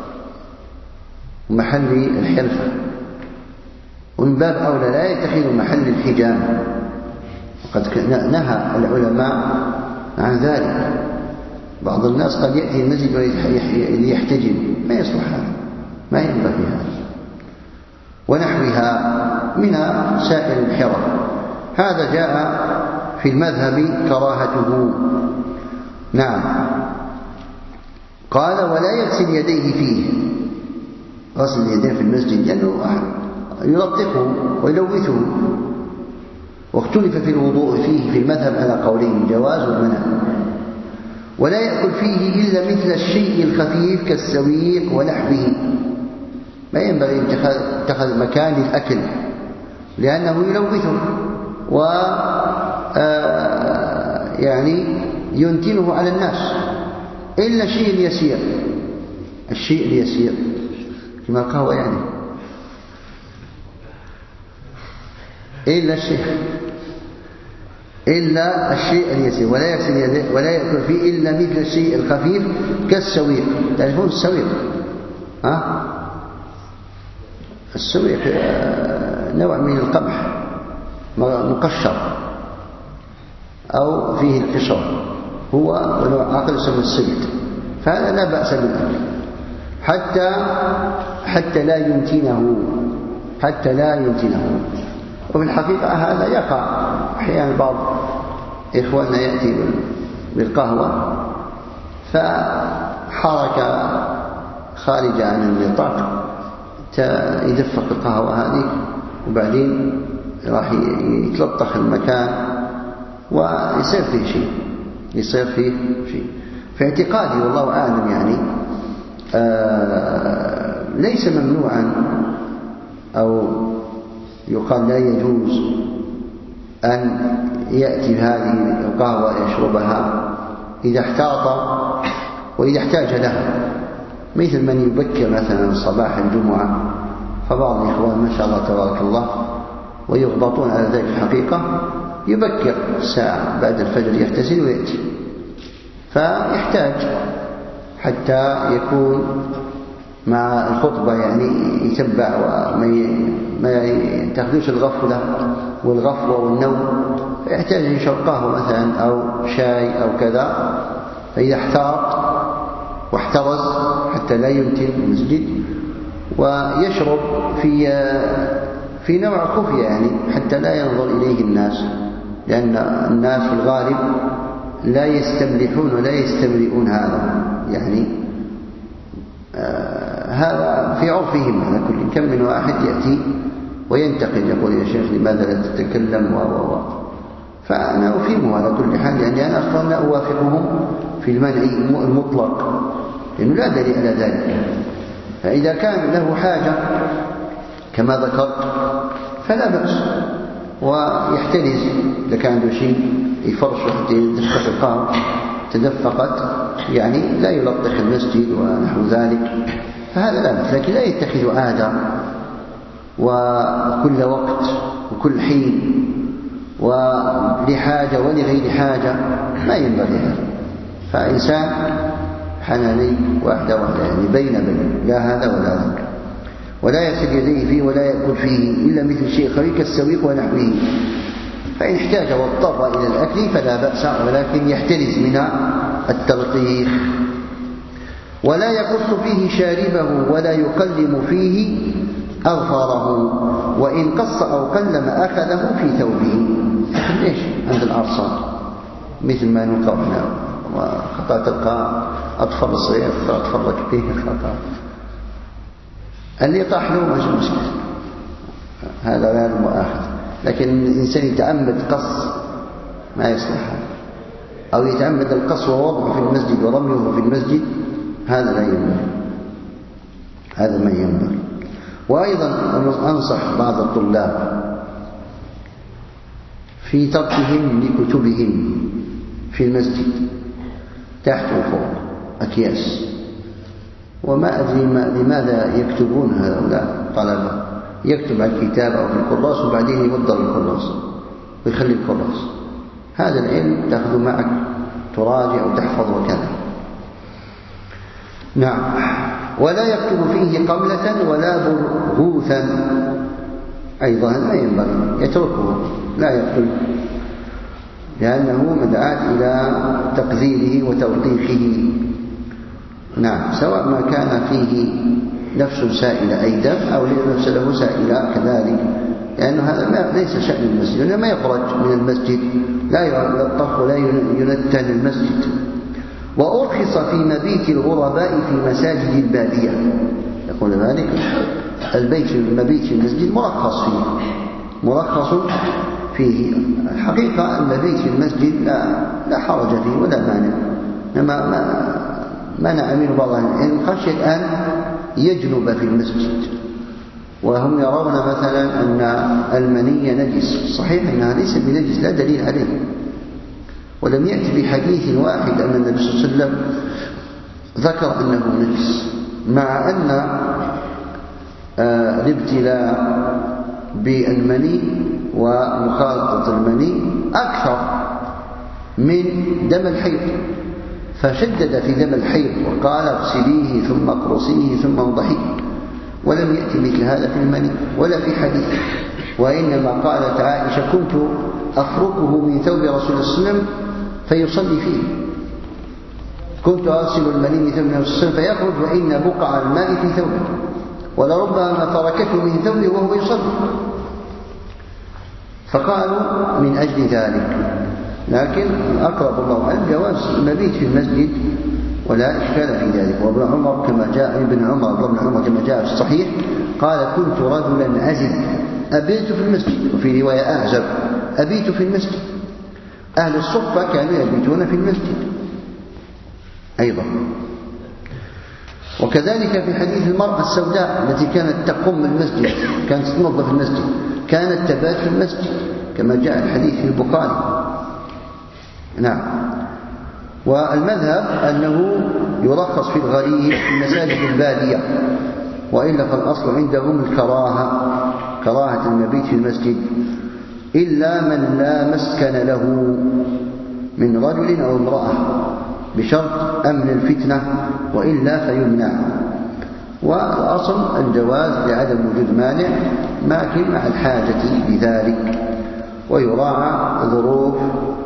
ومحل الحرفة، ومن باب أولى لا يتخذ محل الحجام، وقد نهى العلماء عن ذلك. بعض الناس قد يأتي المسجد ليحتجم، ما يصلح هذا، ما ينبغي هذا. ونحوها من سائر الحرف. هذا جاء في المذهب كراهته. نعم. قال ولا يغسل يديه فيه، غسل اليدين في المسجد لأنه يلطخه ويلوثه. واختلف في الوضوء فيه في المذهب على قولين جواز ومنع. ولا يأكل فيه إلا مثل الشيء الخفيف كالسويق ونحوه، ما ينبغي اتخاذ مكان للأكل لأنه يلوثه و يعني ينتنه على الناس، إلا الشيء اليسير، الشيء اليسير كما القهوة يعني، إلا الشيء إلا الشيء اليسير. ولا يغسل يديه ولا يأكل فيه إلا مثل الشيء الخفيف كالسويق. تعرفون السويق؟ ها؟ السويق نوع من القمح مقشر أو فيه القشر، هو ونوع آخر يسمى السبت، فهذا لا بأس بالأكل حتى حتى لا ينتنه حتى لا ينتنه. وفي الحقيقة هذا يقع أحيانا. بعض إخواننا يأتي بالقهوة فحرك خارج عن النطاق يدفق القهوة هذه وبعدين راح يتلطخ المكان ويصير فيه شيء يصير فيه شيء في اعتقادي والله أعلم يعني آه ليس ممنوعا أو يقال لا يجوز أن يأتي هذه القهوة يشربها إذا احتاط وإذا احتاج لها، مثل من يبكر مثلا صباح الجمعة، فبعض الإخوان ما شاء الله تبارك الله ويغبطون على ذلك الحقيقة يبكر ساعة بعد الفجر يغتسل ويأتي، فيحتاج حتى يكون مع الخطبة يعني يتبع وما تاخذوش الغفلة والغفوة والنوم، فيحتاج يشرب قهوة مثلا أو شاي أو كذا، فإذا احتاط واحترز حتى لا يمتن المسجد ويشرب في في نوع خفية يعني حتى لا ينظر إليه الناس، لأن الناس في الغالب لا يستملحون ولا يستملئون هذا يعني آه هذا في عرفهم على كل. كم من واحد يأتي وينتقد يقول يا شيخ لماذا لا تتكلم و و فأنا أفهمه على كل حال، لأني أنا أصلا لا أوافقهم في المنع المطلق، لأنه لا دليل على ذلك. فإذا كان له حاجة كما ذكرت فلا بأس، ويحترز إذا كان عنده شيء يفرش حتى يدفق القار تدفقت، يعني لا يلطخ المسجد ونحو ذلك، فهذا لا بأس. لكن لا يتخذ عادة وكل وقت وكل حين ولحاجة ولغير حاجة، ما ينبغي هذا. فإنسان حناني واحدة واحدة، يعني بين بين، لا هذا ولا ذاك، ولا يغسل يديه فيه ولا يأكل فيه إلا مثل شيء خفيف كالسويق ونحوه. فإن احتاج واضطر إلى الأكل فلا بأس، ولكن يحترز من التلطيخ. ولا يقص فيه شاربه ولا يقلم فيه أظفاره، وإن قص أو قلم أخذه في ثوبه. ليش عند العرصات مثل ما نقول هنا، وخطأ تلقى أطفال صغير تفرج فيه خطأ اللي طاح له ماشي مشكلة، هذا غير مؤاخذ. لكن الإنسان يتعمد قص ما يصلح هذا، أو يتعمد القص ووضعه في المسجد ورميه في المسجد، هذا لا ينبغي، هذا ما ينبغي. وأيضا أنصح بعض الطلاب في تركهم لكتبهم في المسجد تحت وفوق أكياس، وما أدري ما لماذا يكتبون هؤلاء طلبة، يكتب على الكتاب أو في الكراس وبعدين يوضر الكراس ويخلي الكراس. هذا العلم تأخذ معك تراجع وتحفظ وكذا. نعم. ولا يكتب فيه قملة ولا برغوثا، أيضا ما ينبغي، يتركه لا يكتب، لأنه مدعاة إلى تقذيره وتوقيخه. نعم، سواء ما كان فيه نفس سائلة أي دم أو نفس له سائلة كذلك، لأنه هذا ليس شأن المسجد، لأنه ما يخرج من المسجد، لا يلطخ ولا ينتن المسجد. وأرخص في مبيت الغرباء في مساجد البادية، يقول ذلك البيت المبيت في المسجد مرخص فيه، مرخص فيه. الحقيقة المبيت في المسجد لا, لا حرج فيه ولا مانع، إنما ما منع منه بعض العلم خشية أن يجنب في المسجد، وهم يرون مثلا أن المني نجس. صحيح أنها ليس بنجس، لا دليل عليه، ولم يأتي بحديث واحد أن النبي صلى الله عليه وسلم ذكر أنه نجس، مع أن آه الابتلاء بالمني ومخالطة المني أكثر من دم الحيض، فشدد في دم الحيض وقال اغسليه ثم اقرصيه ثم انضحيه، ولم يأتي مثل هذا في المني ولا في حديث. وإنما قالت عائشة كنت أفركه من ثوب رسول الله صلى الله عليه وسلم فيصلي فيه، كنت أغسل المني من ثوب النبي صلى الله عليه وسلم فيخرج وإن بقع الماء في ثوبه، ولربما تركته من ثوبه وهو يصلي، فقالوا من أجل ذلك. لكن أقرب الله عنه جواز المبيت في المسجد ولا إشكال في ذلك. وابن عمر كما جاء ابن عمر ابن عمر كما جاء في الصحيح قال كنت رجلا أزل أبيت في المسجد، وفي رواية أعزب أبيت في المسجد. أهل الصفة كانوا يبيتون في المسجد أيضا. وكذلك في حديث المرأة السوداء التي كانت تقوم المسجد، كانت تنظف المسجد، كانت تبات في المسجد كما جاء الحديث في البخاري. نعم. والمذهب أنه يرخص في الغريب في مساجد البادية، وإلا فالأصل عندهم الكراهة، كراهة المبيت في المسجد، إلا من لا مسكن له من رجل أو امرأة بشرط أمن الفتنة، وإلا فيمنع. والأصل الجواز لعدم وجود مانع، لكن مع الحاجة لذلك، ويراعى ظروف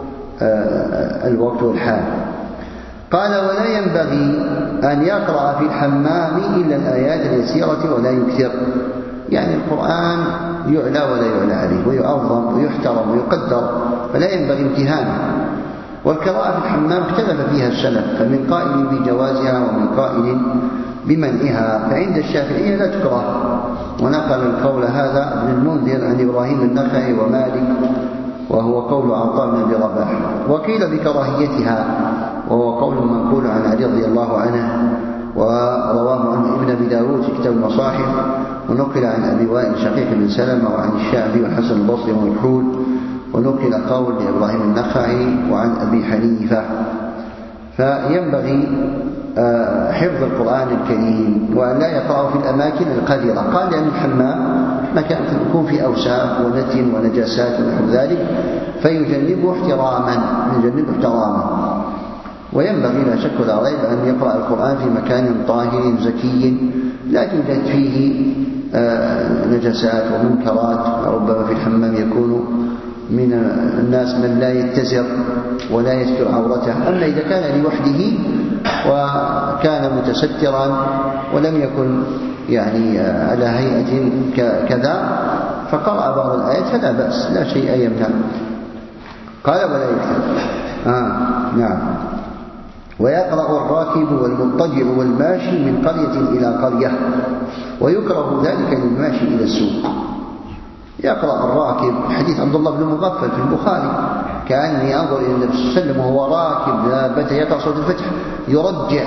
الوقت والحال. قال ولا ينبغي أن يقرأ في الحمام إلا الآيات اليسيرة ولا يكثر، يعني القرآن يعلى ولا يعلى عليه، ويعظم ويحترم ويقدر، فلا ينبغي امتهانه. والقراءة في الحمام اختلف فيها السلف، فمن قائل بجوازها ومن قائل بمنعها، فعند الشافعية لا تكره، ونقل القول هذا ابن المنذر عن إبراهيم النخعي ومالك وهو قول عطاء بن أبي رباح. وقيل بكراهيتها، وهو قول منقول عن علي رضي الله عنه، ورواه عنه ابن أبي داود في كتاب المصاحف، ونقل عن أبي وائل شقيق بن سلمة وعن الشعبي والحسن البصري ومكحول، ونقل قول لإبراهيم النخعي وعن أبي حنيفة. فينبغي حفظ القرآن الكريم وأن لا يقرأ في الأماكن القذرة. قال لأن الحمام مكان يكون في أوساخ ونتن ونجاسات ونحو ذلك، فيجنبه احتراما يجنبه احتراما. وينبغي لا شك ولا ريب أن يقرأ القرآن في مكان طاهر زكي لا توجد فيه نجاسات ومنكرات. ربما في الحمام يكون من الناس من لا يتزر ولا يستر عورته. أما إذا كان لوحده وكان متسترا ولم يكن يعني على هيئة كذا فقرأ بعض الآيات فلا بأس، لا شيء يمنع. قال ولا يكتب آه نعم. ويقرأ الراكب والمضطجع والماشي من قرية إلى قرية، ويكره ذلك للماشي إلى السوق. يقرأ الراكب حديث عبد الله بن مغفل في البخاري، كأني أنظر إلى النبي صلى الله عليه وسلم وهو راكب دابته يقرأ سورة الفتح يرجع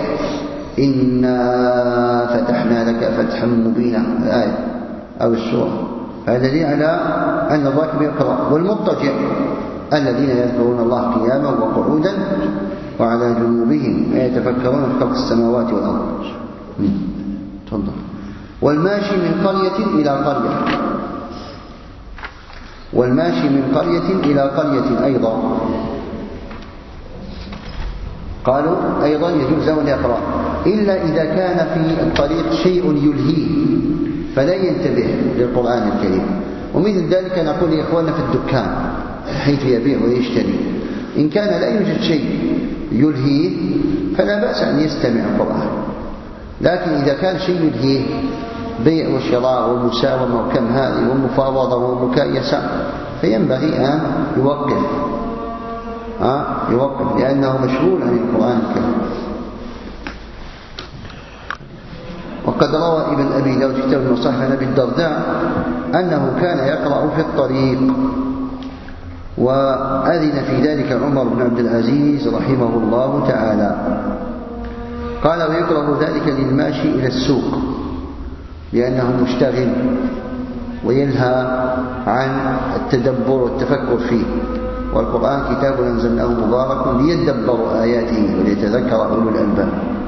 إنا فتحنا لك فتحا مبينا الآية أو السورة. هذا دليل على أن الراكب يقرأ. والمضطجع الذين يذكرون الله قياما وقعودا وعلى جنوبهم يتفكرون في خلق السماوات والأرض. تفضل. والماشي من قرية إلى قرية، والماشي من قرية إلى قرية أيضا. قالوا أيضا يجوز له أن يقرأ إلا إذا كان في الطريق شيء يلهيه فلا ينتبه للقرآن الكريم. ومثل ذلك نقول يا إخواننا في الدكان حيث يبيع ويشتري، إن كان لا يوجد شيء يلهيه فلا بأس أن يستمع القرآن. لكن إذا كان شيء يلهيه بيع وشراء ومساومة وكم هذه ومفاوضة ومكايسة فينبغي أن يوقف أه؟ يوقف لأنه مشغول عن القرآن الكريم. وقد روى ابن أبي داود في كتاب المصاحف عن أبي الدرداء أنه كان يقرأ في الطريق، وأذن في ذلك عمر بن عبد العزيز رحمه الله تعالى. قال ويكره ذلك للماشي إلى السوق لأنه مشتغل وينهى عن التدبر والتفكر فيه. والقرآن كتاب أنزلناه مبارك ليدبروا آياته وليتذكر أولو الألباب.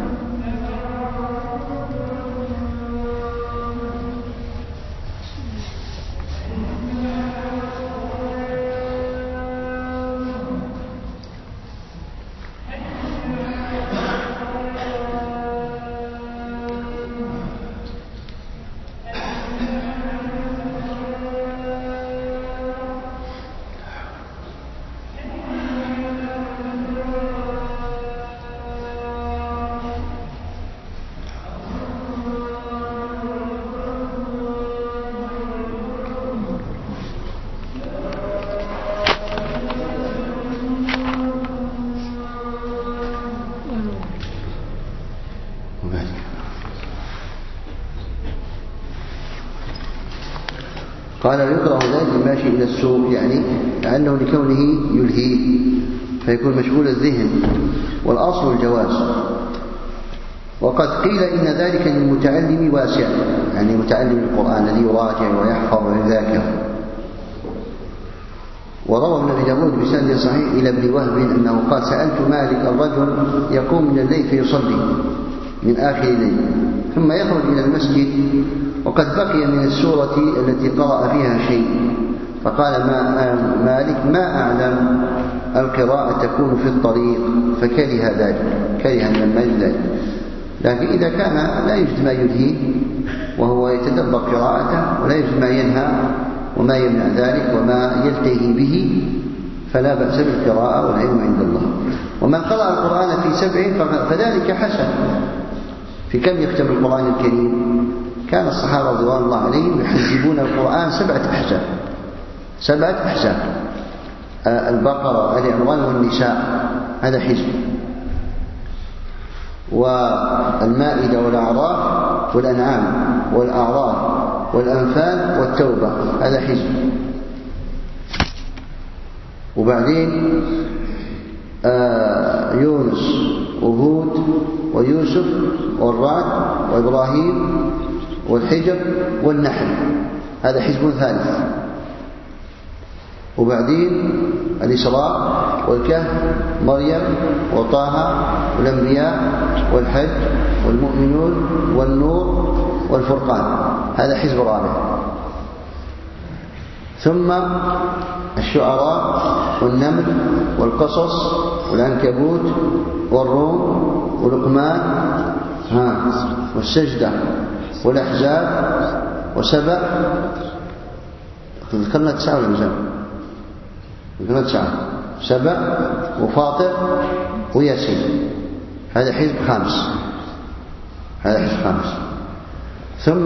قال ويكره ذلك الماشي إلى السوق يعني لأنه لكونه يلهيه فيكون مشغول الذهن، والأصل الجواز. وقد قيل إن ذلك للمتعلم واسع، يعني متعلم القرآن الذي يراجع ويحفظ ويذاكر. وروى ابن أبي داود بسند صحيح إلى ابن وهب أنه قال سألت مالك الرجل يقوم من الليل فيصلي من آخر الليل ثم يخرج إلى المسجد وقد بقي من السورة التي قرأ فيها شيء، فقال ما مالك ما أعلم القراءة تكون في الطريق، فكره ذلك، كره من ذلك. لكن إذا كان لا يوجد ما يلهيه وهو يتدبر قراءته ولا يوجد ما ينهى وما يمنع ذلك وما يلتهي به فلا بأس بالقراءة والعلم عند الله. ومن قرأ القرآن في سبع فذلك حسن. في كم يختم القرآن الكريم؟ كان الصحابة رضوان الله عليهم يحزبون القرآن سبعة أحزاب، سبعة أحزاب، البقرة آل عمران والنساء هذا حزب، والمائدة والأعراف والأنعام والأعراف والأنفال والتوبة هذا حزب. وبعدين آه يونس وهود ويوسف والرعد وإبراهيم والحجر والنحل، هذا حزب ثالث. وبعدين الإسراء والكهف، مريم وطه والأنبياء والحج والمؤمنون والنور والفرقان، هذا حزب رابع. ثم الشعراء والنمل والقصص والعنكبوت والروم ولقمان ها والسجدة والأحزاب وسبأ. ذكرنا تسعة ولا مزال؟ ذكرنا تسعة: سبأ وفاطر وياسين، هذا حزب خامس، هذا حزب خامس. ثم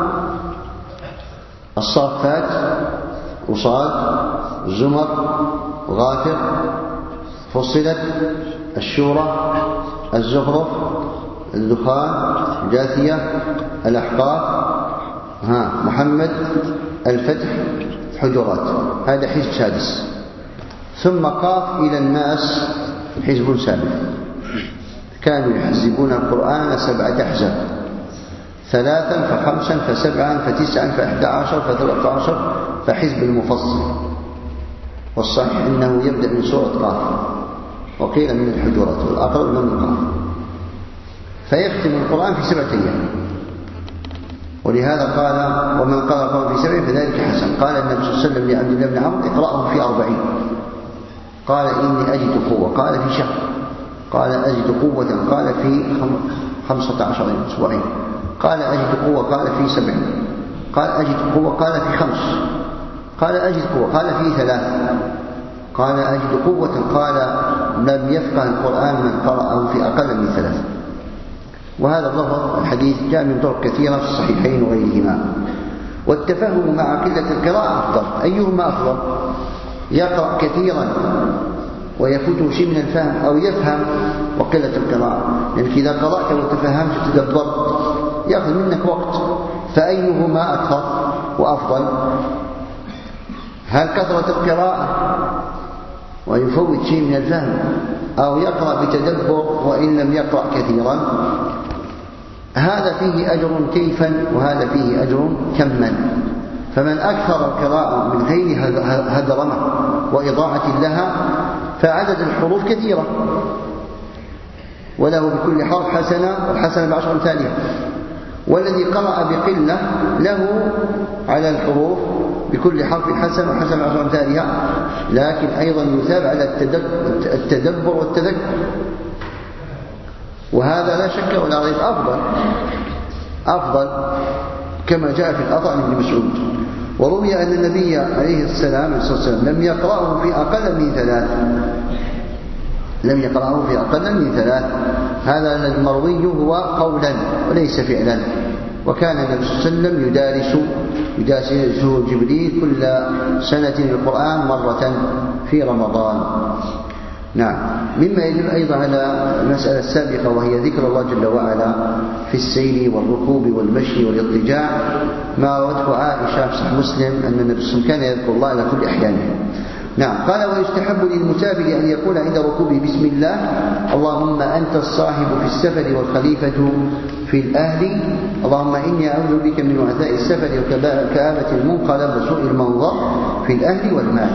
الصافات وصاد زمر غافر فصلت الشورى الزخرف الدخان جاثية الأحقاف ها محمد الفتح حجرات، هذا حزب سادس. ثم قاف إلى الناس حزب سابع. كانوا يحزبون القرآن سبعة أحزاب: ثلاثا فخمسا فسبعا فتسعا فأحد عشر فثلاث عشر، فحزب المفصل. والصحيح أنه يبدأ من سورة قاف، وقيل من الحجرات، والأقرب من قاف، فيختم القرآن في سبعة أيام. ولهذا قال: ومن قرأ القرآن في سبع فذلك حسن. قال النبي صلى الله عليه وسلم لعبد الله بن عمرو: اقرأه في أربعين. قال: إني أجد قوة. قال: في شهر. قال: أجد قوة. قال: في خمسة عشر يوم، أسبوعين. قال: أجد قوة. قال: في سبعين. قال: أجد قوة. قال: في خمس. قال: أجد قوة. قال: في ثلاث. قال: أجد قوة. قال: لم يفقه القرآن من قرأه في أقل من ثلاث. وهذا اللفظ الحديث جاء من طرق كثيرة في الصحيحين وغيرهما. والتفهم مع قلة القراءة أفضل. أيهما أفضل؟ يقرأ كثيرا ويفوته شيء من الفهم، أو يفهم وقلة القراءة؟ لأنك إذا قرأت وتفهمت وتدبرت يأخذ منك وقت، فأيهما أكثر وأفضل؟ هل كثرة القراءة ويفوت شيء من الفهم، أو يقرأ بتدبر وإن لم يقرأ كثيرا؟ هذا فيه أجر كيفا وهذا فيه أجر كما. فمن أكثر القراءة من غير هدرمة وإضاعة لها فعدد الحروف كثيرة، وله بكل حرف حسنة، والحسنة بعشر أمثالها. والذي قرأ بقلة له على الحروف بكل حرف حسنة وحسنة بعشر أمثالها، لكن أيضا يثاب على التدبر والتذكر. وهذا لا شك ولا ريب أفضل أفضل كما جاء في الأثر عن ابن مسعود. وروي أن النبي عليه السلام لم يقرأه في أقل من ثلاث لم يقرأه في أقل من ثلاث هذا المروي هو قولا وليس فعلا. وكان النبي صلى الله عليه وسلم يدارس يدارسه جبريل كل سنة القرآن مرة في رمضان. نعم. مما يدل أيضا على المسألة السابقة، وهي ذكر الله جل وعلا في السير والركوب والمشي والاضطجاع، ما روته عائشة في صحيح مسلم أن النبي صلى الله عليه وسلم كان يذكر الله على كل أحيانه. نعم. قال: ويستحب للمسافر أن يقول عند ركوبه: بسم الله، اللهم أنت الصاحب في السفر والخليفة في الأهل، اللهم إني أعوذ بك من وعثاء السفر وكآبة المنقلب وسوء المنظر في الأهل والمال.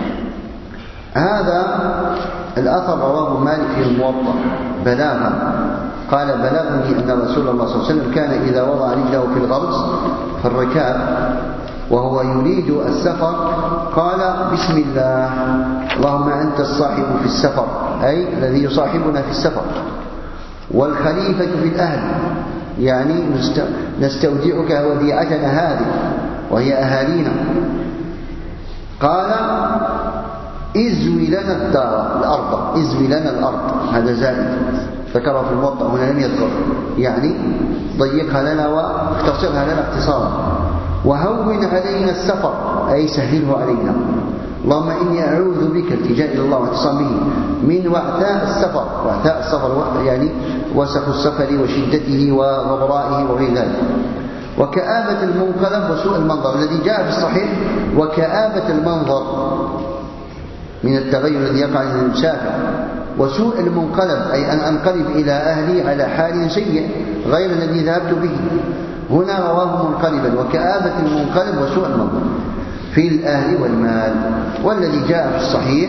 هذا الأثر رواه مالك في الموطأ بلاغا. قال: بلغني أن رسول الله صلى الله عليه وسلم كان إذا وضع رجله في الغرس في الركاب وهو يريد السفر قال: بسم الله، اللهم أنت الصاحب في السفر، أي الذي يصاحبنا في السفر، والخليفة في الأهل، يعني نستودعك وديعتنا هذه وهي أهالينا. قال: ازوي لنا الدار الأرض، ازوي لنا الأرض، هذا زائد ذكره في الموطأ هنا لم يذكر، يعني ضيقها لنا واختصرها لنا اختصارا. وهون علينا السفر، أي سهله علينا. اللهم إني أعوذ بك، التجاء إلى الله واعتصام به، من وعثاء السفر. وعثاء السفر يعني وسخ السفر وشدته وغبرائه وغير ذلك. وكآبة المنقلب وسوء المنظر، الذي جاء في الصحيح وكآبة المنظر، من التغير الذي يقع للمسافر. وسوء المنقلب أي أن أنقلب إلى أهلي على حال سيء غير الذي ذهبت به. هنا رواه منقلبا، وكآبة المنقلب وسوء المنظر في الأهل والمال. والذي جاء في الصحيح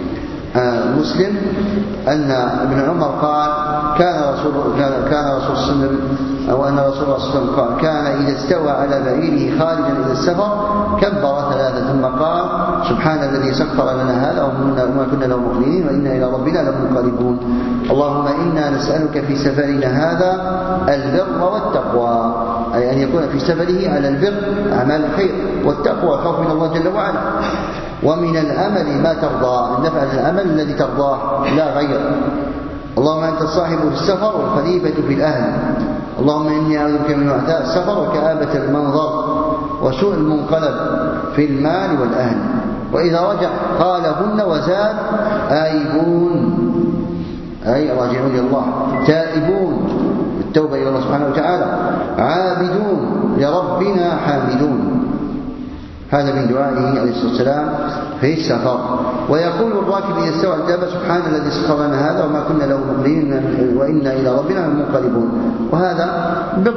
مسلم أن ابن عمر قال كان رسول كان كان رسول صلى الله عليه وسلم أو أن رسول الله صلى الله عليه وسلم قال كان إذا استوى على بعيره خارجا إلى السفر كبر ثلاثة ثم قال سبحان الذي سخر لنا هذا وما كنا له مقرنين وإنا إلى ربنا لمنقلبون. اللهم إنا نسألك في سفرنا هذا البر والتقوى، أي أن يكون في سفره على البر أعمال الخير والتقوى الخوف من الله جل وعلا، ومن الأمل ما ترضى، أن نفعل الأمل الذي ترضاه لا غير. اللهم أنت الصاحب في السفر والخليفة في الأهل. اللهم إني أعوذ بك من وعثاء السفر وكآبة المنظر وسوء المنقلب في المال والأهل. وإذا رجع قالهن وزاد آيبون أي راجعون إلى الله، تائبون التوبة إلى الله سبحانه وتعالى، عابدون لربنا حامدون. هذا من دعائه عليه الصلاة والسلام في السفر. ويقول الراكب إذا استوى الدابة سبحان الذي سخر لنا هذا وما كنا له مقرنين وإنا إلى ربنا منقلبون. وهذا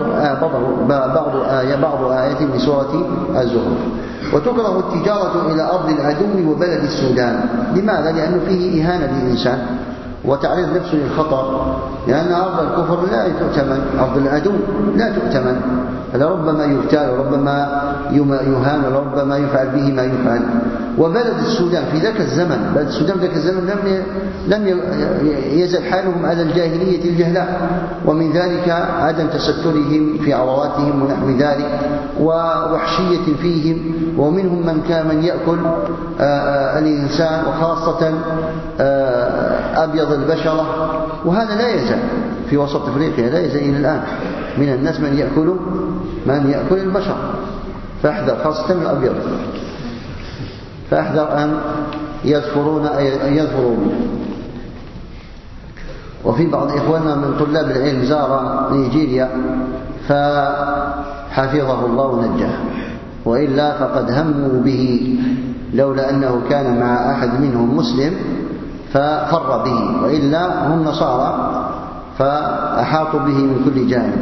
بعض آية بعض آيات من سورة الزخرف. وتكره التجارة إلى أرض العدو وبلد السودان. لماذا؟ لأنه فيه إهانة للإنسان وتعريض نفسه للخطر، لأن أرض الكفر لا تؤتمن، أرض العدو لا تؤتمن، لربما يغتال وربما يهان وربما يفعل به ما يفعل. وبلد السودان في ذاك الزمن، بلد السودان في ذاك الزمن لم لم يزل حالهم على الجاهلية الجهلاء، ومن ذلك عدم تسترهم في عوراتهم ونحو ذلك، ووحشية فيهم، ومنهم من كان من يأكل الإنسان وخاصة أبيض البشرة، وهذا لا يزال في وسط أفريقيا، لا يزال إلى الآن من الناس من يأكل من يأكل البشر، فاحذر خاصة الأبيض، فاحذر أن يظفرون أن يظفروا. وفي بعض إخواننا من طلاب العلم زار نيجيريا فحفظه الله ونجاه، وإلا فقد هموا به لولا أنه كان مع أحد منهم مسلم ففر به، وإلا هم نصارى فأحاطوا به من كل جانب،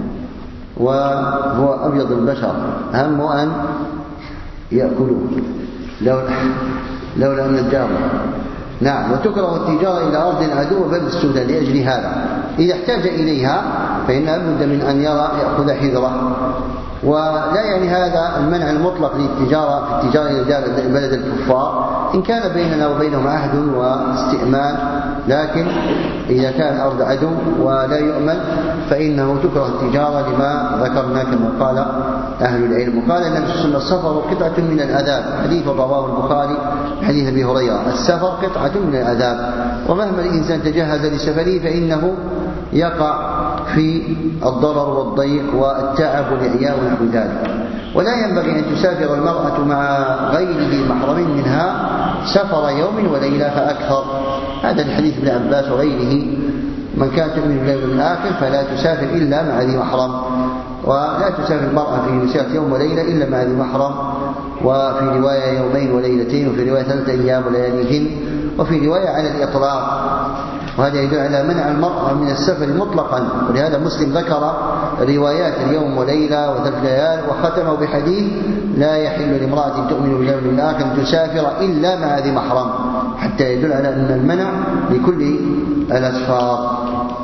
وهو أبيض البشر هم أن يأكلوه لولا, لولا أن نجاهم. نعم. وتكره التجارة إلى أرض العدو وبلد السودان لأجل هذا، إذا احتاج إليها فإن لابد من أن يرى يأخذ حذره. ولا يعني هذا المنع المطلق للتجارة في التجارة إلى بلد الكفار إن كان بيننا وبينهم عهد واستئمان، لكن إذا كان أرض عدو ولا يؤمن فإنه تكره التجارة لما ذكرنا كما قال أهل العلم. وقال النبي صلى الله عليه وسلم السفر قطعة من العذاب، حديث رواه البخاري حديث أبي هريرة، السفر قطعة من العذاب، ومهما الإنسان تجهز لسفره فإنه يقع في الضرر والضيق والتعب والإعياء ونحو ذلك. ولا ينبغي أن تسافر المرأة مع غير ذي محرم منها سفر يوم وليلة فأكثر. هذا الحديث ابن عباس وغيره، من كانت تؤمن بالله واليوم الآخر فلا تسافر إلا مع ذي محرم. ولا تسافر المرأة في مسيرة يوم وليلة إلا مع ذي محرم، وفي رواية يومين وليلتين، وفي رواية ثلاثة أيام ولياليهن، وفي رواية على الإطلاق. وهذا يدل على منع المرأة من السفر مطلقا. ولهذا مسلم ذكر روايات اليوم وليلة وثلاث ليال وختمه بحديث لا يحل لامرأة تؤمن باليوم الآخر أن تسافر إلا مع ذي محرم، حتى يدل على أن المنع لكل الأسفار.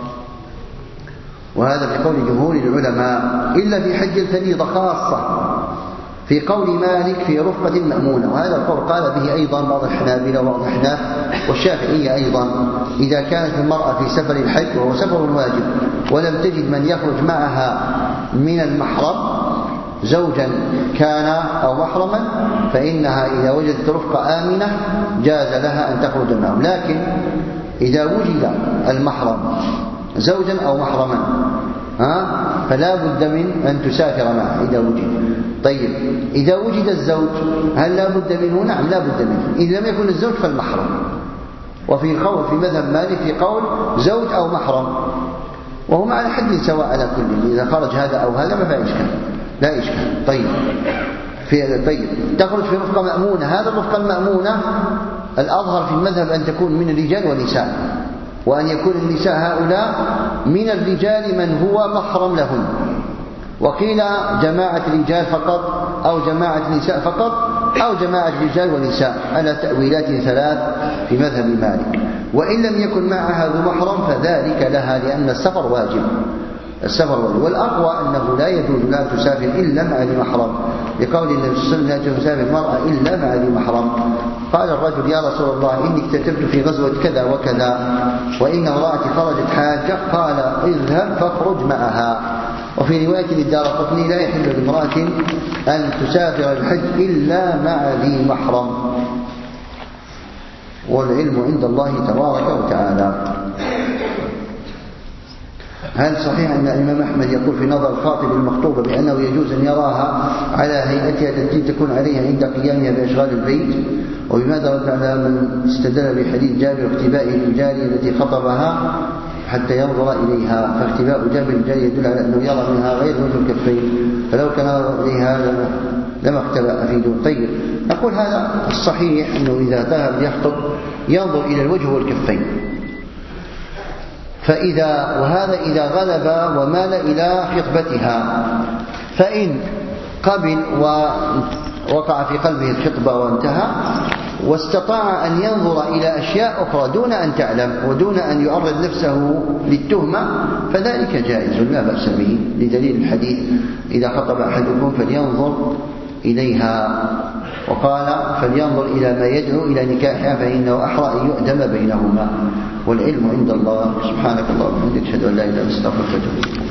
وهذا في قول جمهور العلماء إلا في حج الفريضة خاصة، في قول مالك في رفقة المأمونة. وهذا القول قال به أيضا بعض الحنابلة وبعض الأحناف والشافعية أيضا، إذا كانت المرأة في سفر الحج وهو سفر واجب ولم تجد من يخرج معها من المحرم زوجا كان أو محرما فإنها إذا وجدت رفقة آمنة جاز لها أن تخرج معهم. لكن إذا وجد المحرم زوجا أو محرما ها فلا بد من أن تسافر معه إذا وجد. طيب إذا وجد الزوج هل لا بد منه؟ نعم لا بد منه. إذا لم يكن الزوج فالمحرم. وفي قول في مذهب مالك في قول زوج أو محرم، وهما على حد سواء على كل، إذا خرج هذا أو هذا ما فيها إشكال، لا إشكال. طيب في طيب تخرج في رفقة مأمونة، هذا الرفقة المأمونة الأظهر في المذهب أن تكون من الرجال والنساء، وأن يكون النساء هؤلاء من الرجال من هو محرم لهم. وقيل جماعة الرجال فقط أو جماعة النساء فقط أو جماعة الرجال والنساء، على تأويلات ثلاث في مذهب مالك. وإن لم يكن معها ذو محرم فذلك لها، لأن السفر واجب. السفر واجب. والأقوى أنه لا يجوز لا تسافر إلا مع ذي محرم، لقول النبي صلى الله عليه وسلم لا تسافر المرأة إلا مع ذي محرم. قال الرجل يا رسول الله إني اكتتبت في غزوة كذا وكذا وإن امرأتي خرجت حاجة، قال اذهب فاخرج معها. وفي رواية للدارقطني لا يحل لامرأة أن تسافر الحج إلا مع ذي محرم. والعلم عند الله تبارك وتعالى. هل صحيح أن الإمام أحمد يقول في نظر الخاطب المخطوبة بأنه يجوز أن يراها على هيئتها التي تكون عليها عند قيامها بأشغال البيت؟ وبماذا رد على من استدل بحديث جابر اختبائه للجارية التي خطبها حتى ينظر إليها؟ فاختباء جابر الجارية يدل على أنه يرى منها غير وجه الكفين، فلو كان ينظر إليها لما اختبأ في دون. طيب، نقول هذا الصحيح أنه إذا ذهب يخطب ينظر إلى الوجه والكفين، فإذا وهذا إذا غلب ومال إلى خطبتها. فإن قبل ووقع في قلبه الخطبة وانتهى واستطاع أن ينظر إلى أشياء أخرى دون أن تعلم ودون أن يعرض نفسه للتهمة فذلك جائز لا بأس به، لدليل الحديث إذا خطب أحدكم فلينظر إليها، وقال فلينظر إلى ما يدعو إلى نكاحها فإنه أحرى أن يؤدم بينهما. والعلم عند الله. سبحانك اللهم وبحمدك أشهد أن لا إله إلا أنت أستغفرك وأتوب إليك.